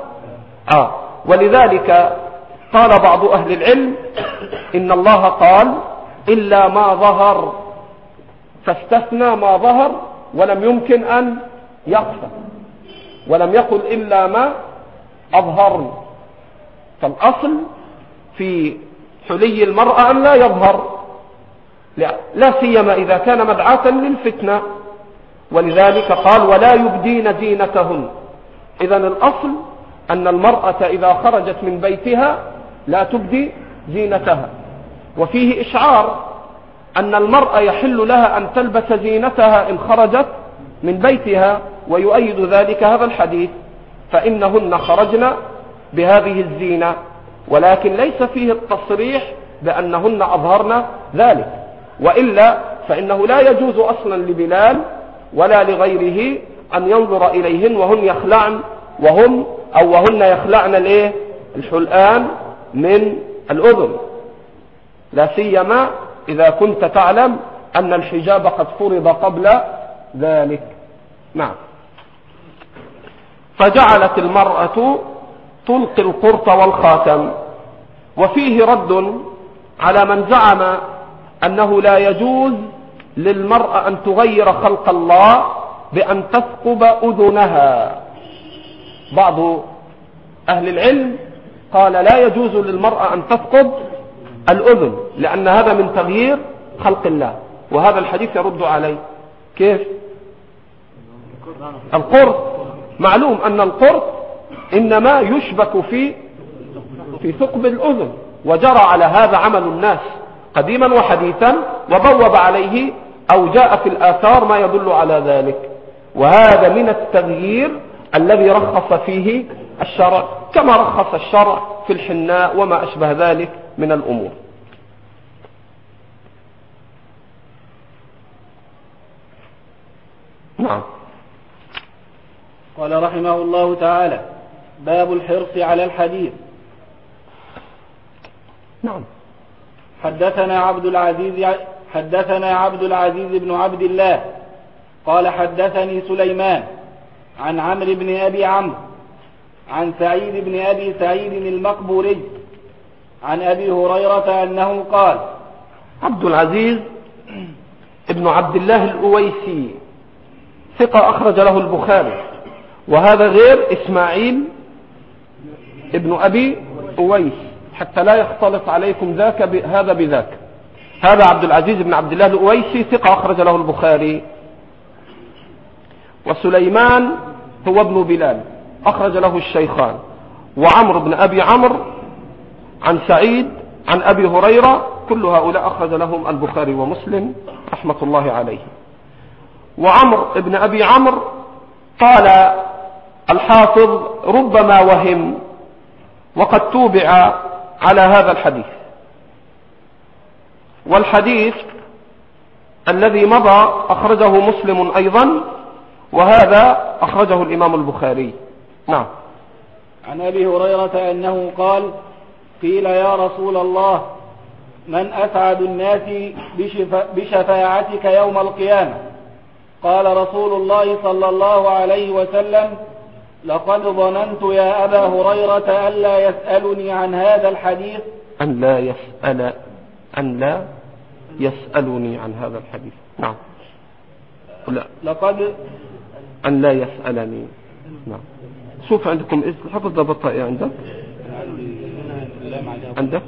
ولذلك قال بعض أهل العلم إن الله قال إلا ما ظهر، فاستثنى ما ظهر ولم يمكن أن يخفى، ولم يقل إلا ما أظهرن. فالأصل في حلي المرأة أن لا يظهر، لا سيما إذا كان مدعاة للفتنة. ولذلك قال: ولا يبدين زينتهن. إذن الأصل أن المرأة إذا خرجت من بيتها لا تبدي زينتها. وفيه إشعار أن المرأة يحل لها أن تلبس زينتها إن خرجت من بيتها، ويؤيد ذلك هذا الحديث: فإنهن خرجن بهذه الزينة، ولكن ليس فيه التصريح بأنهن أظهرن ذلك، وإلا فإنه لا يجوز أصلا لبلال ولا لغيره أن ينظر إليهن وهن يخلعن وهن يخلعن الحلقان من الأذن، لا سيما إذا كنت تعلم أن الحجاب قد فرض قبل ذلك. نعم. فجعلت المرأة تلقي القرط والخاتم. وفيه رد على من زعم أنه لا يجوز للمرأة أن تغير خلق الله بأن تثقب أذنها. بعض أهل العلم قال لا يجوز للمرأة أن تثقب الأذن، لأن هذا من تغيير خلق الله، وهذا الحديث يرد عليه. كيف؟ القرط معلوم أن القرط إنما يشبك في ثقب الأذن، وجرى على هذا عمل الناس قديما وحديثا، وبوب عليه أو جاء في الآثار ما يدل على ذلك. وهذا من التغيير الذي رخص فيه الشرع، كما رخص الشرع في الحناء وما أشبه ذلك من الأمور. نعم. قال رحمه الله تعالى: باب الحرص على الحديث. نعم. حدثنا عبد العزيز بن عبد الله قال حدثني سليمان عن عمرو بن أبي عمرو عن سعيد بن أبي سعيد المقبوري عن أبي هريرة أنه قال. عبد العزيز ابن عبد الله الأويسي ثقة أخرج له البخاري، وهذا غير إسماعيل ابن أبي أويس حتى لا يختلط عليكم ذاك هذا بذاك. هذا عبد العزيز بن عبد الله الأويسي ثقة أخرج له البخاري. وسليمان هو ابن بلال أخرج له الشيخان. وعمرو بن أبي عمرو عن سعيد عن أبي هريرة، كل هؤلاء أخرج لهم البخاري ومسلم رحمة الله عليه. وعمرو بن أبي عمرو قال الحافظ ربما وهم، وقد توبع على هذا الحديث. والحديث الذي مضى أخرجه مسلم أيضا، وهذا أخرجه الإمام البخاري. نعم. عن أبي هريرة أنه قال: قيل يا رسول الله من أسعد الناس بشفاعتك يوم القيامة؟ قال رسول الله صلى الله عليه وسلم: لقد ظننت يا أبا هريرة ألا يسألني عن هذا الحديث. أن لا يسألني عن هذا الحديث. نعم. لا. لقد أن لا يسألني. نعم. شوف عندكم حفظ ضبطها عندك؟ عندك؟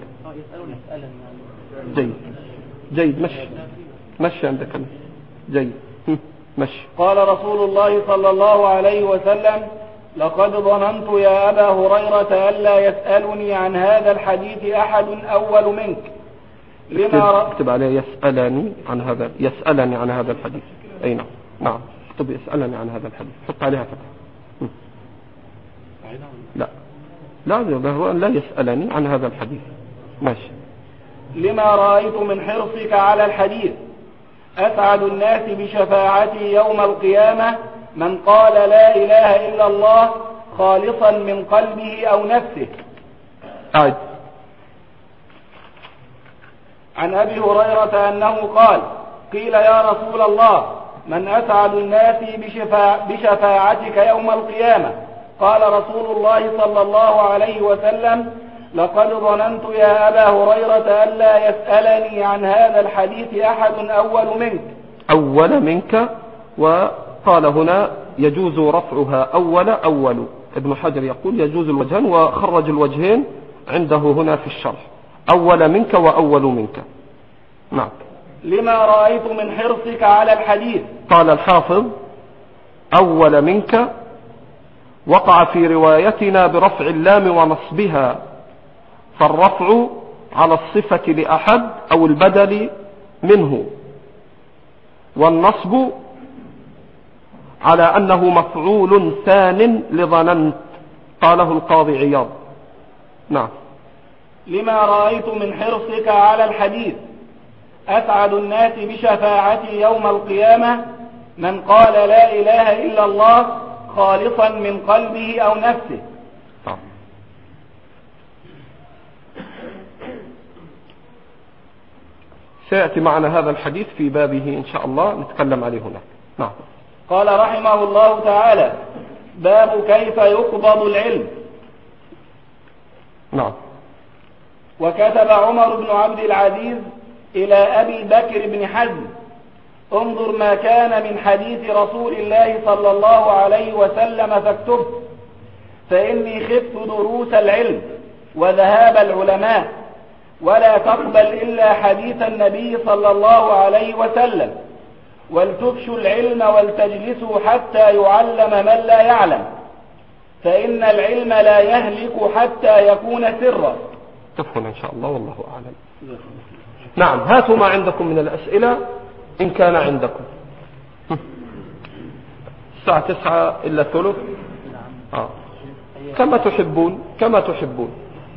جيد مشي عندك جيد مشي. قال رسول الله صلى الله عليه وسلم: لقد ظننت يا أبا هريرة ألا يسألني عن هذا الحديث أحد أول منك. اكتب عليه يسألني عن هذا الحديث. أي نعم اكتب يسألني عن هذا الحديث، حط عليها فتح. لا يسألني عن هذا الحديث. ماشي. لما رأيت من حرصك على الحديث أسعد الناس بشفاعتي يوم القيامة من قال لا إله إلا الله خالصا من قلبه أو نفسه. عن أبي هريرة أنه قال: قيل يا رسول الله من أسعد الناس بشفاعتك يوم القيامة؟ قال رسول الله صلى الله عليه وسلم: لقد ظننت يا أبا هريرة ألا يسألني عن هذا الحديث أحد أول منك. وقال هنا يجوز رفعها أول. ابن حجر يقول يجوز الوجهين، وخرج الوجهين عنده هنا في الشرح: أول منك وأول منك. نعم. لما رأيت من حرصك على الحديث. قال الحافظ: أول منك وقع في روايتنا برفع اللام ونصبها، فالرفع على الصفة لأحد أو البدل منه، والنصب على أنه مفعول ثان لظننت، قاله القاضي عياض. نعم. لما رأيت من حرصك على الحديث أسعد الناس بشفاعتي يوم القيامة من قال لا إله إلا الله خالصا من قلبه أو نفسه. سيأتي معنا هذا الحديث في بابه إن شاء الله، نتكلم عليه هناك. نعم. قال رحمه الله تعالى: باب كيف يقبض العلم. نعم. وكتب عمر بن عبد العزيز إلى أبي بكر بن حزم: انظر ما كان من حديث رسول الله صلى الله عليه وسلم فاكتبه، فإني خفت دروس العلم وذهاب العلماء، ولا تقبل إلا حديث النبي صلى الله عليه وسلم، ولتفشوا العلم ولتجلسوا حتى يعلم من لا يعلم، فإن العلم لا يهلك حتى يكون سرا. تفهم إن شاء الله، والله أعلم. نعم. هاتوا ما عندكم من الأسئلة إن كان عندكم. الساعة 9 إلا ثلث. كما تحبون.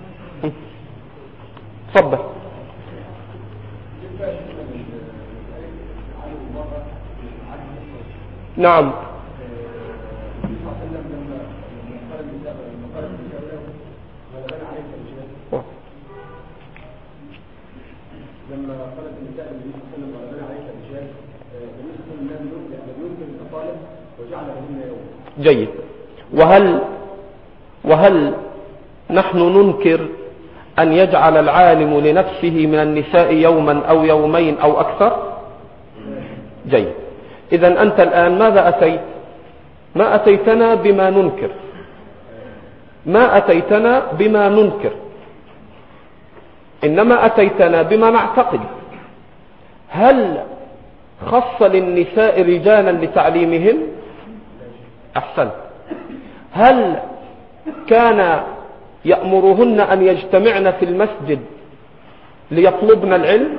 تفضل. نعم. لما قالت النساء النبي صلى الله عليه وسلم ولبنى عليك الرجال بالنسبه للناس ينكر المطالب وجعل لهن يوم. جيد. وهل نحن ننكر أن يجعل العالم لنفسه من النساء يوما أو يومين أو أكثر؟ جيد. إذن أنت الآن ماذا أتيت؟ ما أتيتنا بما ننكر، ما أتيتنا بما ننكر، إنما أتيتنا بما نعتقد. هل خص للنساء رجالا لتعليمهم؟ أحسن. هل كان يأمرهن أن يجتمعن في المسجد ليطلبن العلم؟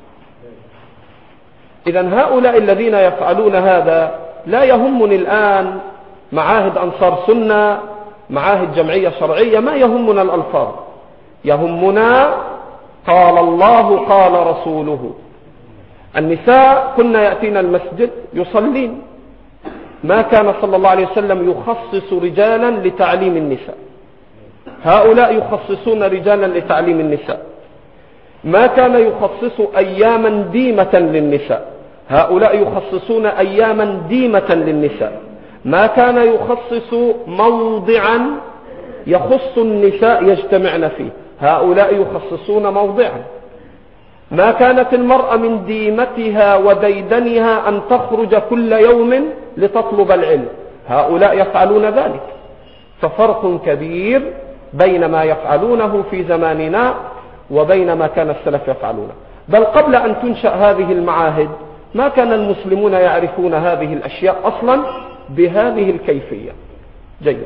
إذن هؤلاء الذين يفعلون هذا لا يهمني الآن معاهد أنصار سنة، معاهد جمعية شرعية، ما يهمنا الألفاظ، يهمنا قال الله قال رسوله. النساء كنا يأتين المسجد يصلين، ما كان صلى الله عليه وسلم يخصص رجالا لتعليم النساء، هؤلاء يخصصون رجالا لتعليم النساء. ما كان يخصص أياما ديمة للنساء، هؤلاء يخصصون أياما ديمة للنساء. ما كان يخصص موضعا يخص النساء يجتمعن فيه، هؤلاء يخصصون موضعا. ما كانت المرأة من ديمتها وديدنها أن تخرج كل يوم لتطلب العلم، هؤلاء يفعلون ذلك. ففرق كبير بين ما يفعلونه في زماننا وبين ما كان السلف يفعلونه. بل قبل أن تنشأ هذه المعاهد ما كان المسلمون يعرفون هذه الأشياء أصلا بهذه الكيفية. جيد.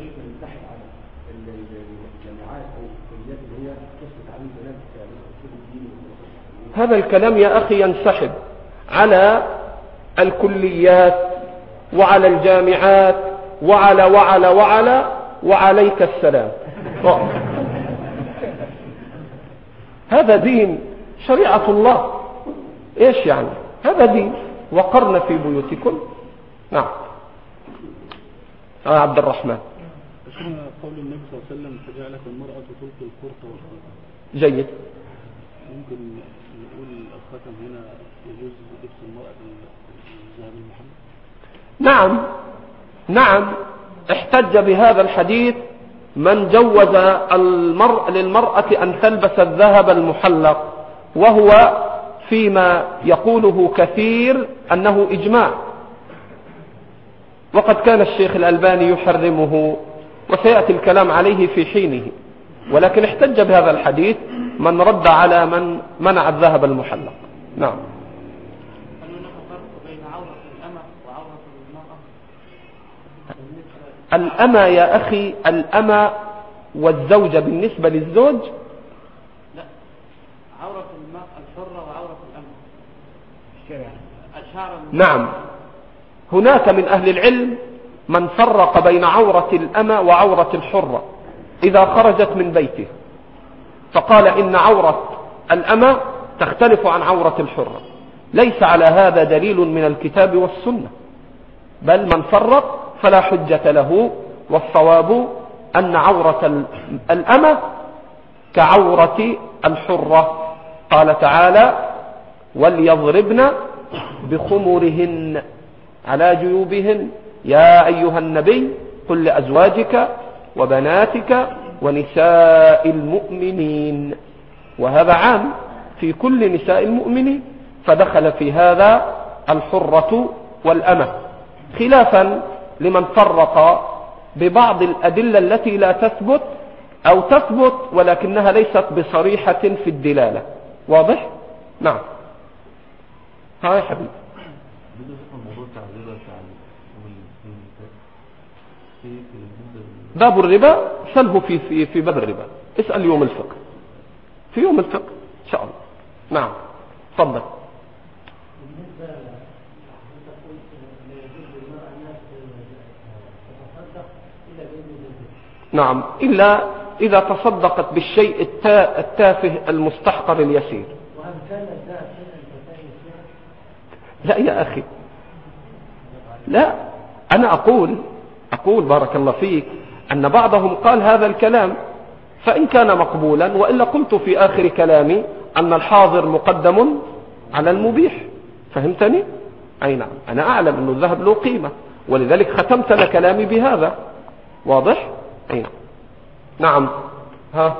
هذا الكلام يا أخي ينسحب على الكليات وعلى الجامعات وعليك السلام. هذا دين، شريعة الله. ايش يعني؟ هذا دين. وقرن في بيوتكم. نعم. عبد الرحمن. قول النبي صلى الله عليه وسلم فجعلت المرأة تلقي القرط والخاتم. جيد. ممكن نقول الخاتم هنا يجوز لبس المرأة بالذهب المحمد؟ نعم. احتج بهذا الحديث من جوز للمرأة أن تلبس الذهب المحلق، وهو فيما يقوله كثير أنه إجماع، وقد كان الشيخ الألباني يحرمه وسيأتي الكلام عليه في حينه. ولكن احتج بهذا الحديث من رد على من منع الذهب المحلق. نعم. هل هناك فرق بين عورة الأمة وعورة المرأة؟ الأمة يا أخي، الأمة والزوجة بالنسبة للزوج؟ لا، عورة المرأة الحرة وعورة الأمة. نعم. هناك من أهل العلم من فرق بين عورة الأمة وعورة الحرة إذا خرجت من بيته، فقال إن عورة الأمة تختلف عن عورة الحرة. ليس على هذا دليل من الكتاب والسنة، بل من فرق فلا حجة له، والصواب أن عورة الأمة كعورة الحرة. قال تعالى وليضربن بخمرهن على جيوبهن يا أيها النبي قل لأزواجك وبناتك ونساء المؤمنين. وهذا عام في كل نساء المؤمنين، فدخل في هذا الحرة والأمة، خلافا لمن فرق ببعض الأدلة التي لا تثبت أو تثبت ولكنها ليست بصريحة في الدلالة. واضح؟ نعم. ها يا حبيبي. باب الربا سله في باب الربا، اسأل يوم الفقه، في يوم الفقه إن شاء الله. نعم تفضل. نعم، إلا إذا تصدقت بالشيء التافه المستحقر اليسير. لا يا أخي، لا، أنا أقول بارك الله فيك، أن بعضهم قال هذا الكلام، فإن كان مقبولا، وإلا قلت في آخر كلامي أن الحاضر مقدم على المبيح. فهمتني؟ أي نعم، أنا أعلم أن الذهب له قيمة، ولذلك ختمت أنا كلامي بهذا. واضح؟ أي نعم. نعم. ها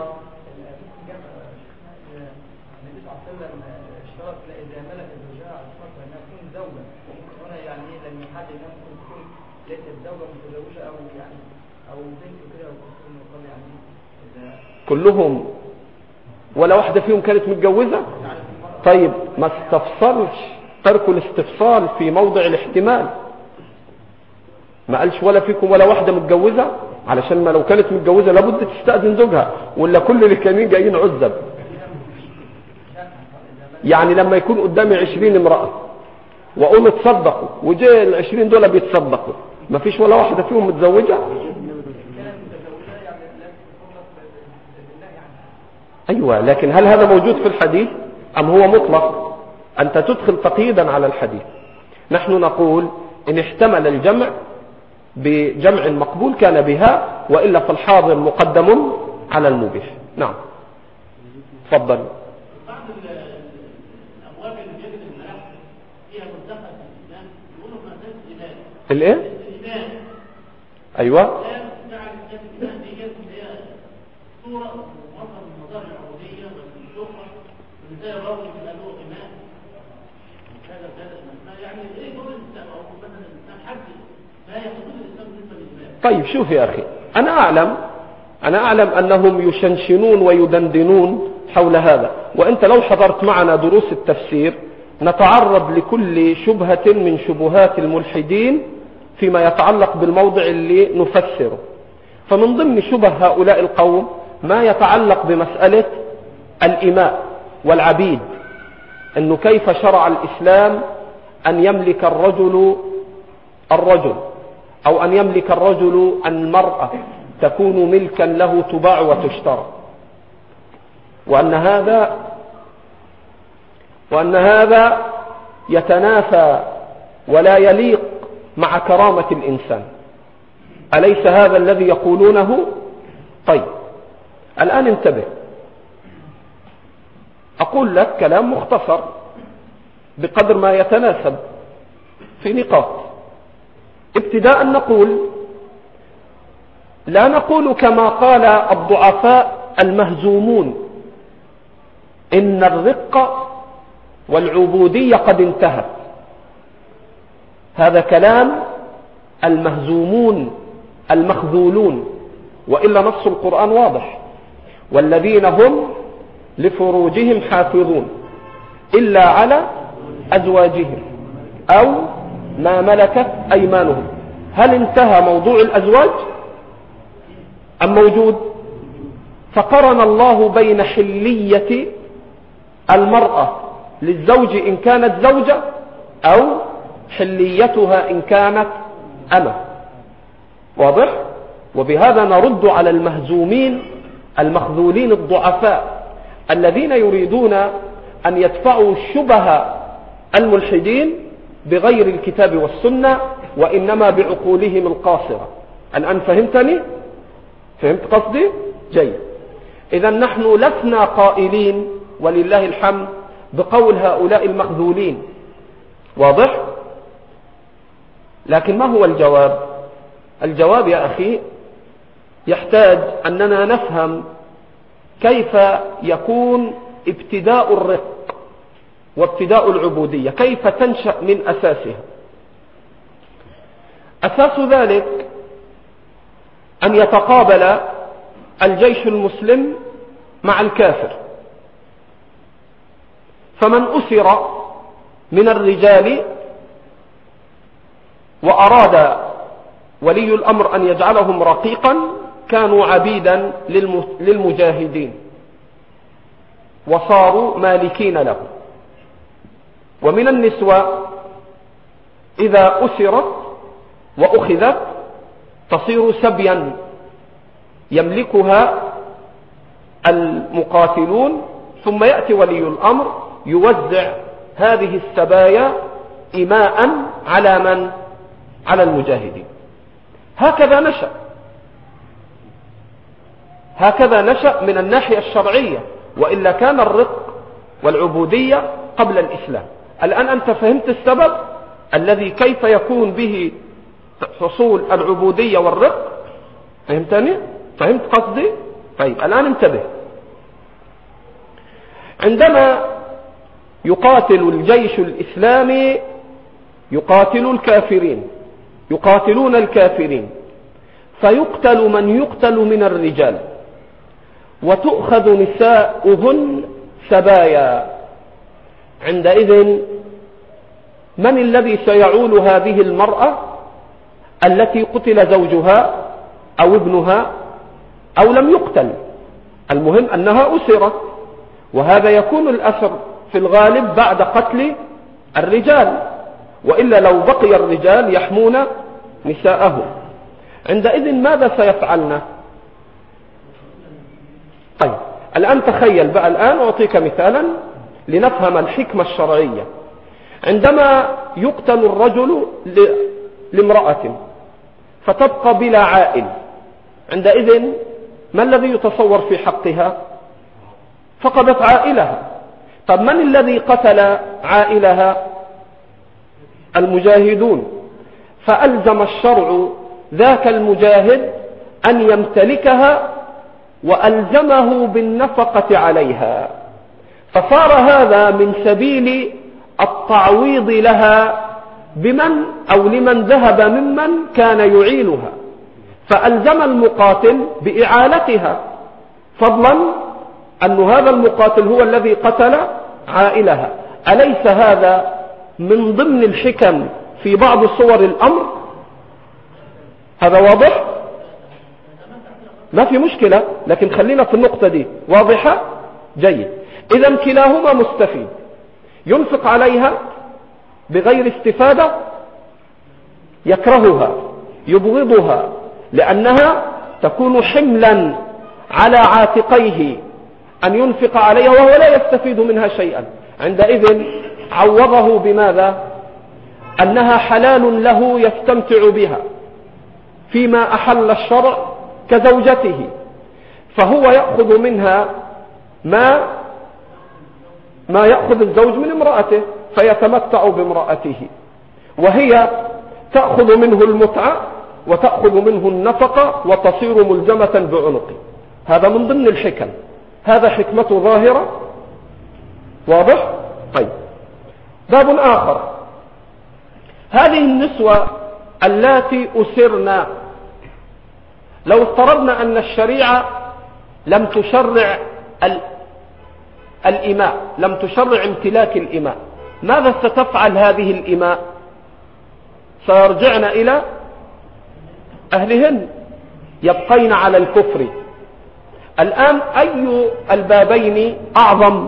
كلهم ولا واحدة فيهم كانت متجوزة؟ طيب ما استفصلش، تركوا الاستفصال في موضع الاحتمال، ما قالش ولا فيكم ولا واحدة متجوزة، علشان ما لو كانت متجوزة لابد تستأذن زوجها، ولا كل اللي كانوا جايين عزب. يعني لما يكون قدامي 20 امرأة وأقول تصدقوا، وجاء ال20 دول بيتصدقوا، ما فيش ولا واحدة فيهم متزوجة؟ أيوة، لكن هل هذا موجود في الحديث أم هو مطلق؟ أنت تدخل تقييدا على الحديث. نحن نقول إن احتمل الجمع بجمع مقبول كان بها، وإلا فالحاضر مقدم على المبيح. نعم. تفضل. بعض الأبواب اللي بيجد الملاحظ فيها ملتقى في الإسلام يقولوا في مسألة الإيمان. الإيه؟ الإيمان. أيوة. جعل الإيمان دي اللي هي صورة مظهر من مظاهر العبودية والشهرة، والنساء الرجل يبقى له إيمان. هذا يعني إيه دور الإسلام، أو مثلا الإسلام حد ما يحدود الإسلام بالنسبة للإيمان. طيب شوف يا أخي، أنا أعلم أنهم يشنشنون ويدندنون حول هذا، وأنت لو حضرت معنا دروس التفسير نتعرض لكل شبهة من شبهات الملحدين فيما يتعلق بالموضع اللي نفسره. فمن ضمن شبه هؤلاء القوم ما يتعلق بمسألة الإماء والعبيد، أنه كيف شرع الإسلام أن يملك الرجل أو أن يملك الرجل المرأة، تكون ملكا له تباع وتشترى، وأن هذا يتنافى ولا يليق مع كرامة الإنسان. أليس هذا الذي يقولونه؟ طيب الآن انتبه، أقول لك كلام مختصر بقدر ما يتناسب في نقاط. ابتداء نقول، لا نقول كما قال الضعفاء المهزومون إن الرق والعبودية قد انتهت. هذا كلام المهزومون المخذولون، وإلا نص القرآن واضح: والذين هم لفروجهم حافظون إلا على أزواجهم أو ما ملكت أيمانهم. هل انتهى موضوع الأزواج أم موجود؟ فقرن الله بين حلية المرأة للزوج إن كانت زوجة أو حليتها إن كانت أمة. واضح؟ وبهذا نرد على المهزومين المخذولين الضعفاء الذين يريدون أن يدفعوا شبه الملحدين بغير الكتاب والسنة، وإنما بعقولهم القاصرة. الآن فهمتني؟ فهمت قصدي؟ جيد. إذا نحن لسنا قائلين ولله الحمد بقول هؤلاء المخذولين. واضح؟ لكن ما هو الجواب؟ الجواب يا أخي يحتاج أننا نفهم كيف يكون ابتداء الرق وابتداء العبودية، كيف تنشأ من أساسها. أساس ذلك أن يتقابل الجيش المسلم مع الكافر، فمن أسر من الرجال وأراد ولي الأمر أن يجعلهم رقيقا كانوا عبيدا للمجاهدين وصاروا مالكين له. ومن النسوة إذا أسرت وأخذت تصير سبيا يملكها المقاتلون، ثم يأتي ولي الأمر يوزع هذه السبايا إماء على من؟ على المجاهدين. هكذا نشأ. هكذا نشأ من الناحية الشرعية، وإلا كان الرق والعبودية قبل الإسلام. الآن أنت فهمت السبب الذي كيف يكون به حصول العبودية والرق؟ فهمتني؟ فهمت قصدي؟ طيب الآن انتبه. عندما يقاتل الجيش الإسلامي يقاتلون الكافرين فيقتل من يقتل من الرجال وتؤخذ نساؤهن سبايا، عندئذ من الذي سيعول هذه المرأة التي قتل زوجها أو ابنها أو لم يقتل؟ المهم أنها أسرت، وهذا يكون الأسر في الغالب بعد قتل الرجال، وإلا لو بقي الرجال يحمون نساءهم. عندئذ ماذا سيفعلن؟ طيب الآن تخيل بقى، الآن أعطيك مثالا لنفهم الحكمة الشرعية. عندما يقتل الرجل لامرأة فتبقى بلا عائل، عندئذ ما الذي يتصور في حقها؟ فقدت عائلها. طب من الذي قتل عائلها؟ المجاهدون. فألزم الشرع ذاك المجاهد أن يمتلكها وألزمه بالنفقة عليها، فصار هذا من سبيل التعويض لها بمن أو لمن ذهب ممن كان يعيلها، فألزم المقاتل بإعالتها، فضلا أن هذا المقاتل هو الذي قتل عائلها. أليس هذا من ضمن الحكم في بعض صور الأمر؟ هذا واضح؟ ما في مشكلة، لكن خلينا في النقطة دي واضحة؟ جيد. إذا كلاهما مستفيد، ينفق عليها بغير استفادة، يكرهها يبغضها لأنها تكون حملا على عاتقيه أن ينفق عليها وهو لا يستفيد منها شيئا. عندئذ عوضه بماذا؟ أنها حلال له يستمتع بها فيما أحل الشرع كزوجته، فهو يأخذ منها ما يأخذ الزوج من امرأته، فيتمتع بامرأته، وهي تأخذ منه المتعة وتأخذ منه النفقة وتصير ملزمة بعنقه. هذا من ضمن الحكم، هذا حكمة ظاهرة. واضح؟ طيب باب آخر، هذه النسوة اللاتي أسرنا، لو افترضنا أن الشريعة لم تشرع الإماء، لم تشرع امتلاك الإماء، ماذا ستفعل هذه الإماء؟ سيرجعن إلى أهلهن، يبقين على الكفر. الآن أي البابين أعظم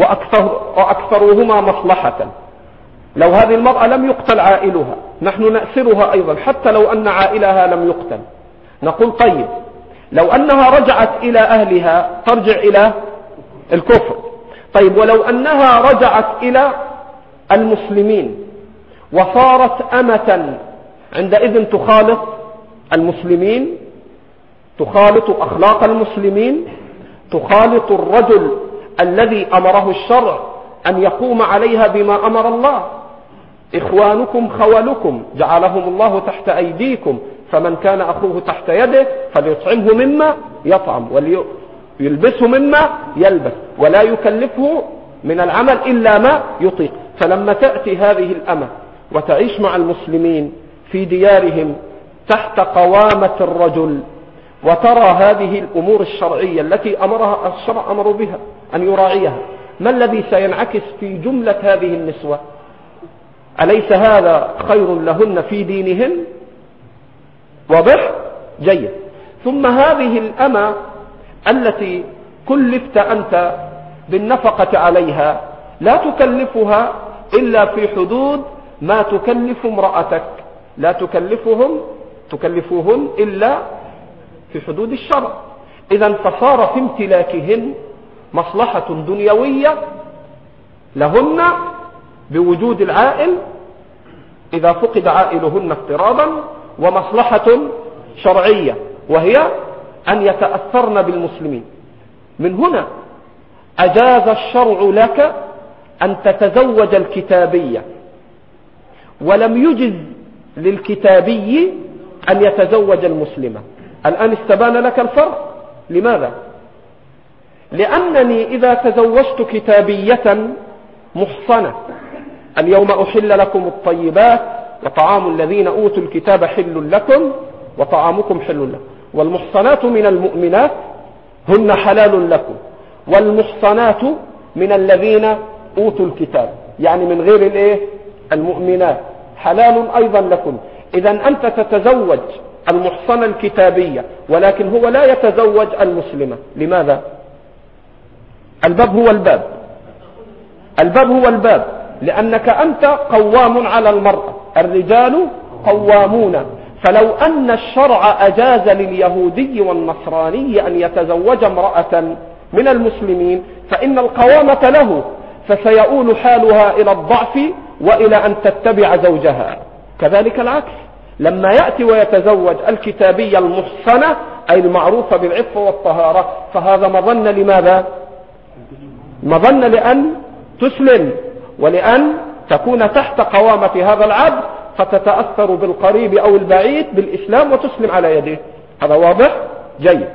وأكثرهما مصلحة؟ لو هذه المرأة لم يقتل عائلها، نحن نأسرها أيضا حتى لو أن عائلها لم يقتل، نقول طيب لو أنها رجعت إلى أهلها ترجع إلى الكفر. طيب ولو أنها رجعت إلى المسلمين وصارت أمة، عندئذ تخالط المسلمين، تخالط أخلاق المسلمين، تخالط الرجل الذي أمره الشرع أن يقوم عليها بما أمر الله. إخوانكم خولكم جعلهم الله تحت أيديكم، فمن كان أخوه تحت يده فليطعمه مما يطعم وليلبسه مما يلبس ولا يكلفه من العمل إلا ما يطيق. فلما تأتي هذه الأمة وتعيش مع المسلمين في ديارهم تحت قوامة الرجل وترى هذه الأمور الشرعية التي أمرها الشرع أمر بها أن يراعيها، ما الذي سينعكس في جملة هذه النسوة؟ أليس هذا خير لهن في دينهن؟ واضح؟ جيد. ثم هذه الأمة التي كلفت أنت بالنفقة عليها لا تكلفها إلا في حدود ما تكلف امرأتك، لا تكلفوهن إلا في حدود الشرع. إذن فصار في امتلاكهن مصلحة دنيوية لهن بوجود العائل إذا فقد عائلهن افتراضا، ومصلحة شرعية وهي أن يتأثرن بالمسلمين. من هنا أجاز الشرع لك أن تتزوج الكتابية، ولم يجز للكتابي أن يتزوج المسلمة. الآن استبان لك الفرق. لماذا؟ لأنني إذا تزوجت كتابية محصنة، اليوم أحل لكم الطيبات وطعام الذين أوتوا الكتاب حل لكم وطعامكم حل لكم، والمحصنات من المؤمنات هن حلال لكم، والمحصنات من الذين أوتوا الكتاب، يعني من غير المؤمنات حلال أيضا لكم. إذا أنت تتزوج المحصنة الكتابية، ولكن هو لا يتزوج المسلمة. لماذا؟ الباب هو الباب، الباب هو الباب، لأنك أنت قوام على المرأة، الرجال قوامون. فلو أن الشرع أجاز لليهودي والنصراني أن يتزوج امرأة من المسلمين فإن القوامة له، فسيؤول حالها إلى الضعف وإلى أن تتبع زوجها. كذلك العكس، لما يأتي ويتزوج الكتابية المحصنة أي المعروفة بالعفة والطهارة، فهذا مظن لماذا؟ مظن لأن تسلم ولأن تكون تحت قوامة هذا العبد، فتتأثر بالقريب أو البعيد بالإسلام وتسلم على يده. هذا واضح؟ جيد.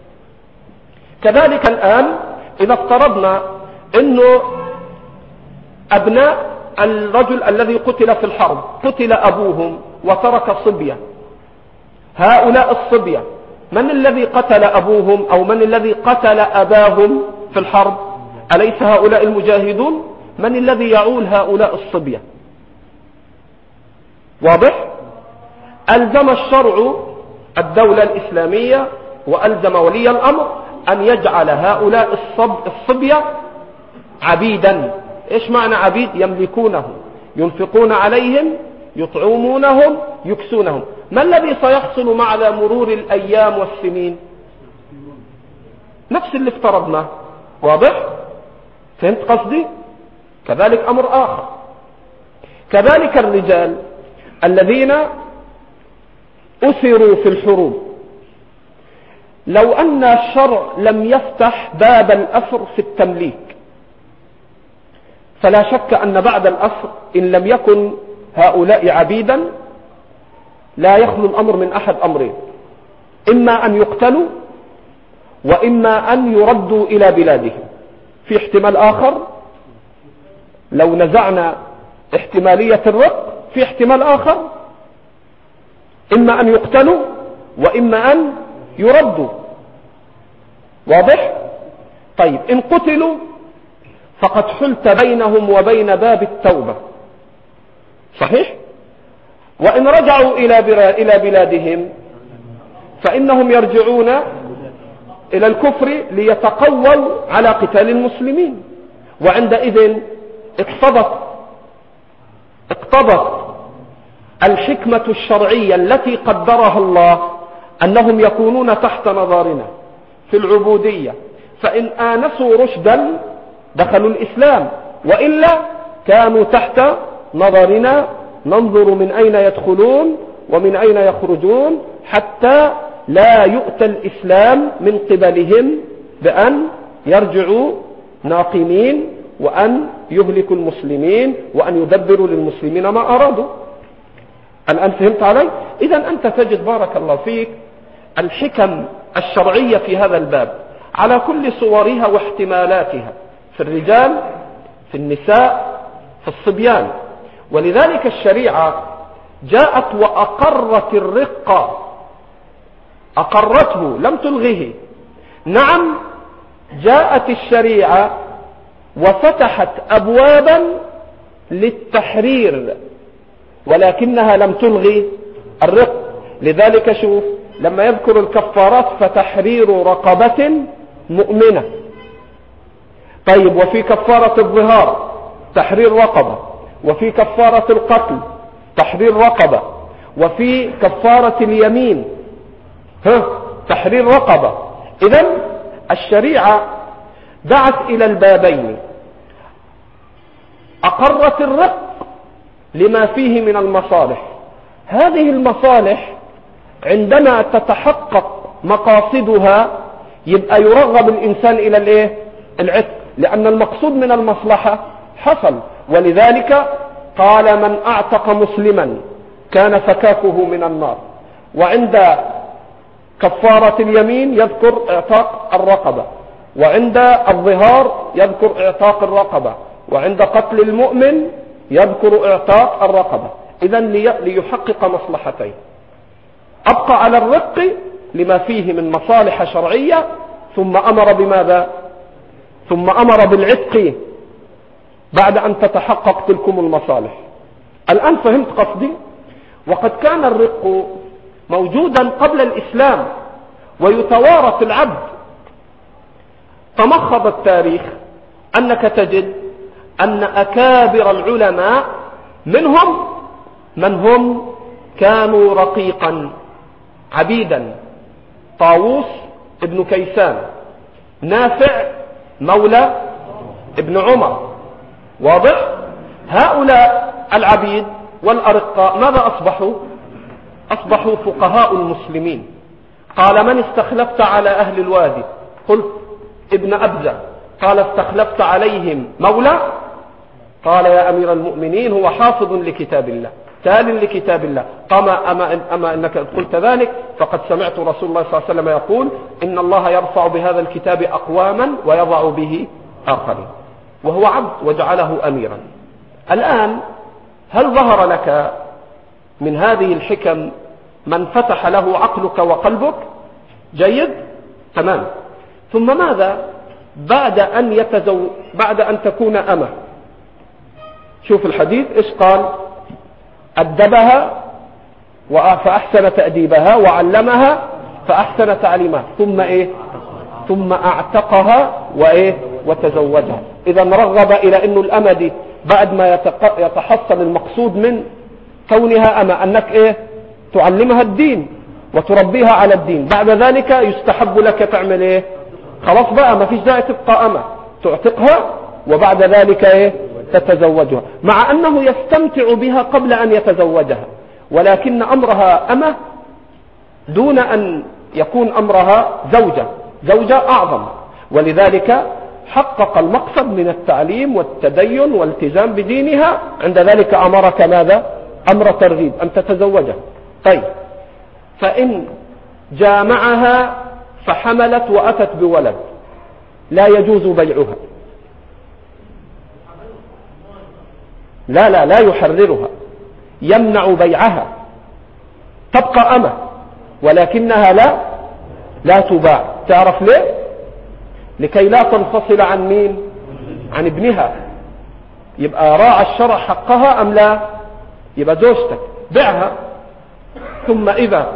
كذلك الآن إذا افترضنا أنه أبناء الرجل الذي قتل في الحرب قتل أبوهم وترك صبية، هؤلاء الصبية من الذي قتل أبوهم أو من الذي قتل أباهم في الحرب؟ أليس هؤلاء المجاهدون؟ من الذي يعول هؤلاء الصبية؟ واضح؟ ألزم الشرع الدولة الإسلامية وألزم ولي الأمر أن يجعل هؤلاء الصبية عبيدا. إيش معنى عبيد؟ يملكونهم، ينفقون عليهم، يطعمونهم، يكسونهم. ما الذي سيحصل مع مرور الأيام والسنين؟ نفس اللي افترضناه. واضح؟ فهمت قصدي؟ كذلك أمر آخر، كذلك الرجال الذين أسروا في الحروب، لو أن الشرع لم يفتح باب الأسر في التمليك، فلا شك أن بعد الأسر إن لم يكن هؤلاء عبيدا لا يخلو الأمر من أحد أمرين: إما أن يقتلوا وإما أن يردوا إلى بلادهم. في احتمال آخر، لو نزعنا احتمالية الرق، في احتمال آخر إما أن يقتلوا وإما أن يردوا. واضح؟ طيب إن قتلوا فقد حلت بينهم وبين باب التوبة، صحيح؟ وإن رجعوا إلى بلادهم فإنهم يرجعون إلى الكفر ليتقووا على قتال المسلمين، وعندئذ اقتضت الحكمة الشرعية التي قدرها الله أنهم يكونون تحت نظرنا في العبودية، فإن آنسوا رشدا دخلوا الإسلام، وإلا كانوا تحت نظرنا ننظر من أين يدخلون ومن أين يخرجون، حتى لا يؤتى الإسلام من قبلهم بأن يرجعوا ناقمين وأن يهلكوا المسلمين وأن يدبروا للمسلمين ما أرادوا. الآن فهمت علي؟ إذن أنت تجد بارك الله فيك الحكم الشرعية في هذا الباب على كل صورها واحتمالاتها، في الرجال، في النساء، في الصبيان. ولذلك الشريعة جاءت وأقرت الرق، أقرته لم تلغه. نعم، جاءت الشريعة وفتحت أبوابا للتحرير، ولكنها لم تلغي الرق. لذلك شوف لما يذكر الكفارات: فتحرير رقبة مؤمنة. طيب، وفي كفارة الظهار تحرير رقبة، وفي كفارة القتل تحرير رقبة، وفي كفارة اليمين تحرير رقبة. إذن الشريعة دعت إلى البابين: أقرت الرق لما فيه من المصالح. هذه المصالح عندما تتحقق مقاصدها يبقى يرغب الإنسان إلى الإيه؟ العتق، لأن المقصود من المصلحة حصل. ولذلك قال من أعتق مسلما كان فكاكه من النار. وعند كفارة اليمين يذكر اعتاق الرقبة، وعند الظهار يذكر اعتاق الرقبة، وعند قتل المؤمن يذكر اعتاق الرقبة. إذن ليحقق مصلحتين. أبقى على الرق لما فيه من مصالح شرعية، ثم أمر بماذا؟ ثم أمر بالعتق بعد أن تتحقق تلكم المصالح. الآن فهمت قصدي؟ وقد كان الرق موجودا قبل الإسلام ويتوارث العبد. تمخض التاريخ أنك تجد أن أكابر العلماء منهم من هم كانوا رقيقا عبيدا. طاووس ابن كيسان، نافع مولى ابن عمر. واضح؟ هؤلاء العبيد والأرقاء ماذا أصبحوا؟ أصبحوا فقهاء المسلمين. قال من استخلفت على أهل الوادي؟ قلت ابن أبزة. قال استخلفت عليهم مولى؟ قال يا أمير المؤمنين هو حافظ لكتاب الله تال لكتاب الله. قام أما أنك قلت ذلك فقد سمعت رسول الله صلى الله عليه وسلم يقول إن الله يرفع بهذا الكتاب أقواما ويضع به آخرين، وهو عبد وجعله أميرا. الآن هل ظهر لك من هذه الحكم من فتح له عقلك وقلبك؟ جيد؟ تمام. ثم ماذا بعد أن تكون أمة؟ شوف الحديث إيش قال؟ أدبها فأحسن تأديبها، وعلمها فأحسن تعليمها، ثم إيه؟ ثم أعتقها وإيه؟ وتزوجها. إذا رغب إلى أنه الأمة دي بعد ما يتحصل المقصود من كونها أمة أنك إيه؟ تعلمها الدين وتربيها على الدين. بعد ذلك يستحب لك تعمل إيه؟ خلاص بقى ما فيش داعي تبقى أمة، تعتقها وبعد ذلك إيه؟ تتزوجها، مع أنه يستمتع بها قبل أن يتزوجها، ولكن أمرها أمة دون أن يكون أمرها زوجة أعظم. ولذلك حقق المقصد من التعليم والتدين والالتزام بدينها. عند ذلك أمرك ماذا؟ أمر ترغيب أن تتزوجها. طيب، فإن جامعها فحملت وأتت بولد لا يجوز بيعها. لا يحررها، يمنع بيعها، تبقى أمة ولكنها لا تباع. تعرف ليه؟ لكي لا تنفصل عن مين؟ عن ابنها. يبقى راعى الشرع حقها أم لا؟ يبقى زوجتك بيعها. ثم إذا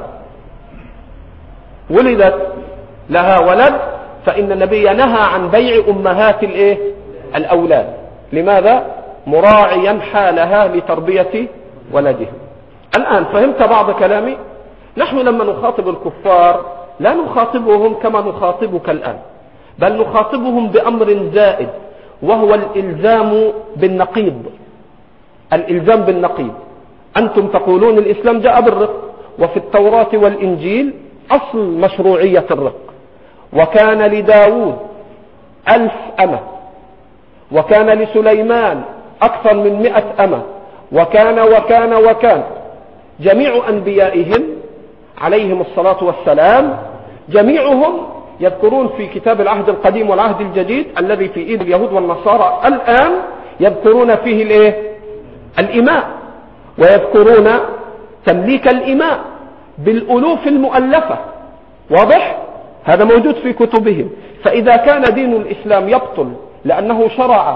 ولدت لها ولد فإن النبي نهى عن بيع أمهات الأولاد. لماذا؟ مراعيا حالها لتربية ولدها. الآن فهمت بعض كلامي؟ نحن لما نخاطب الكفار لا نخاطبهم كما نخاطبك الآن، بل نخاطبهم بأمر زائد، وهو الإلزام بالنقيض. الإلزام بالنقيض. أنتم تقولون الإسلام جاء بالرق، وفي التوراة والإنجيل أصل مشروعية الرق. وكان لداود 1000 أمة، وكان لسليمان أكثر من 100 أمة، وكان جميع أنبيائهم عليهم الصلاة والسلام جميعهم يذكرون في كتاب العهد القديم والعهد الجديد الذي في إيد اليهود والنصارى الآن، يذكرون فيه الإماء، ويذكرون تمليك الإماء بالألوف المؤلفة. واضح؟ هذا موجود في كتبهم. فإذا كان دين الإسلام يبطل لأنه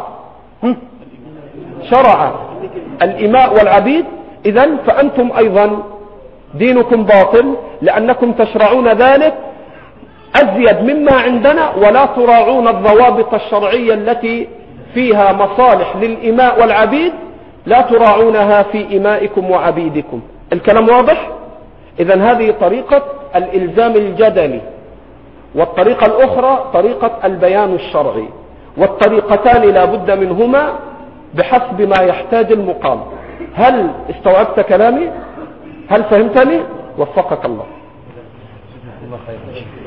شرع الإماء والعبيد، إذن فأنتم أيضا دينكم باطل، لأنكم تشرعون ذلك أزيد مما عندنا، ولا تراعون الضوابط الشرعية التي فيها مصالح للإماء والعبيد، لا تراعونها في إمائكم وعبيدكم. الكلام واضح؟ إذن هذه طريقة الإلزام الجدلي، والطريقة الأخرى طريقة البيان الشرعي، والطريقتان لا بد منهما بحسب ما يحتاج المقام. هل استوعبت كلامي؟ هل فهمتني؟ وفقك الله. الله خير.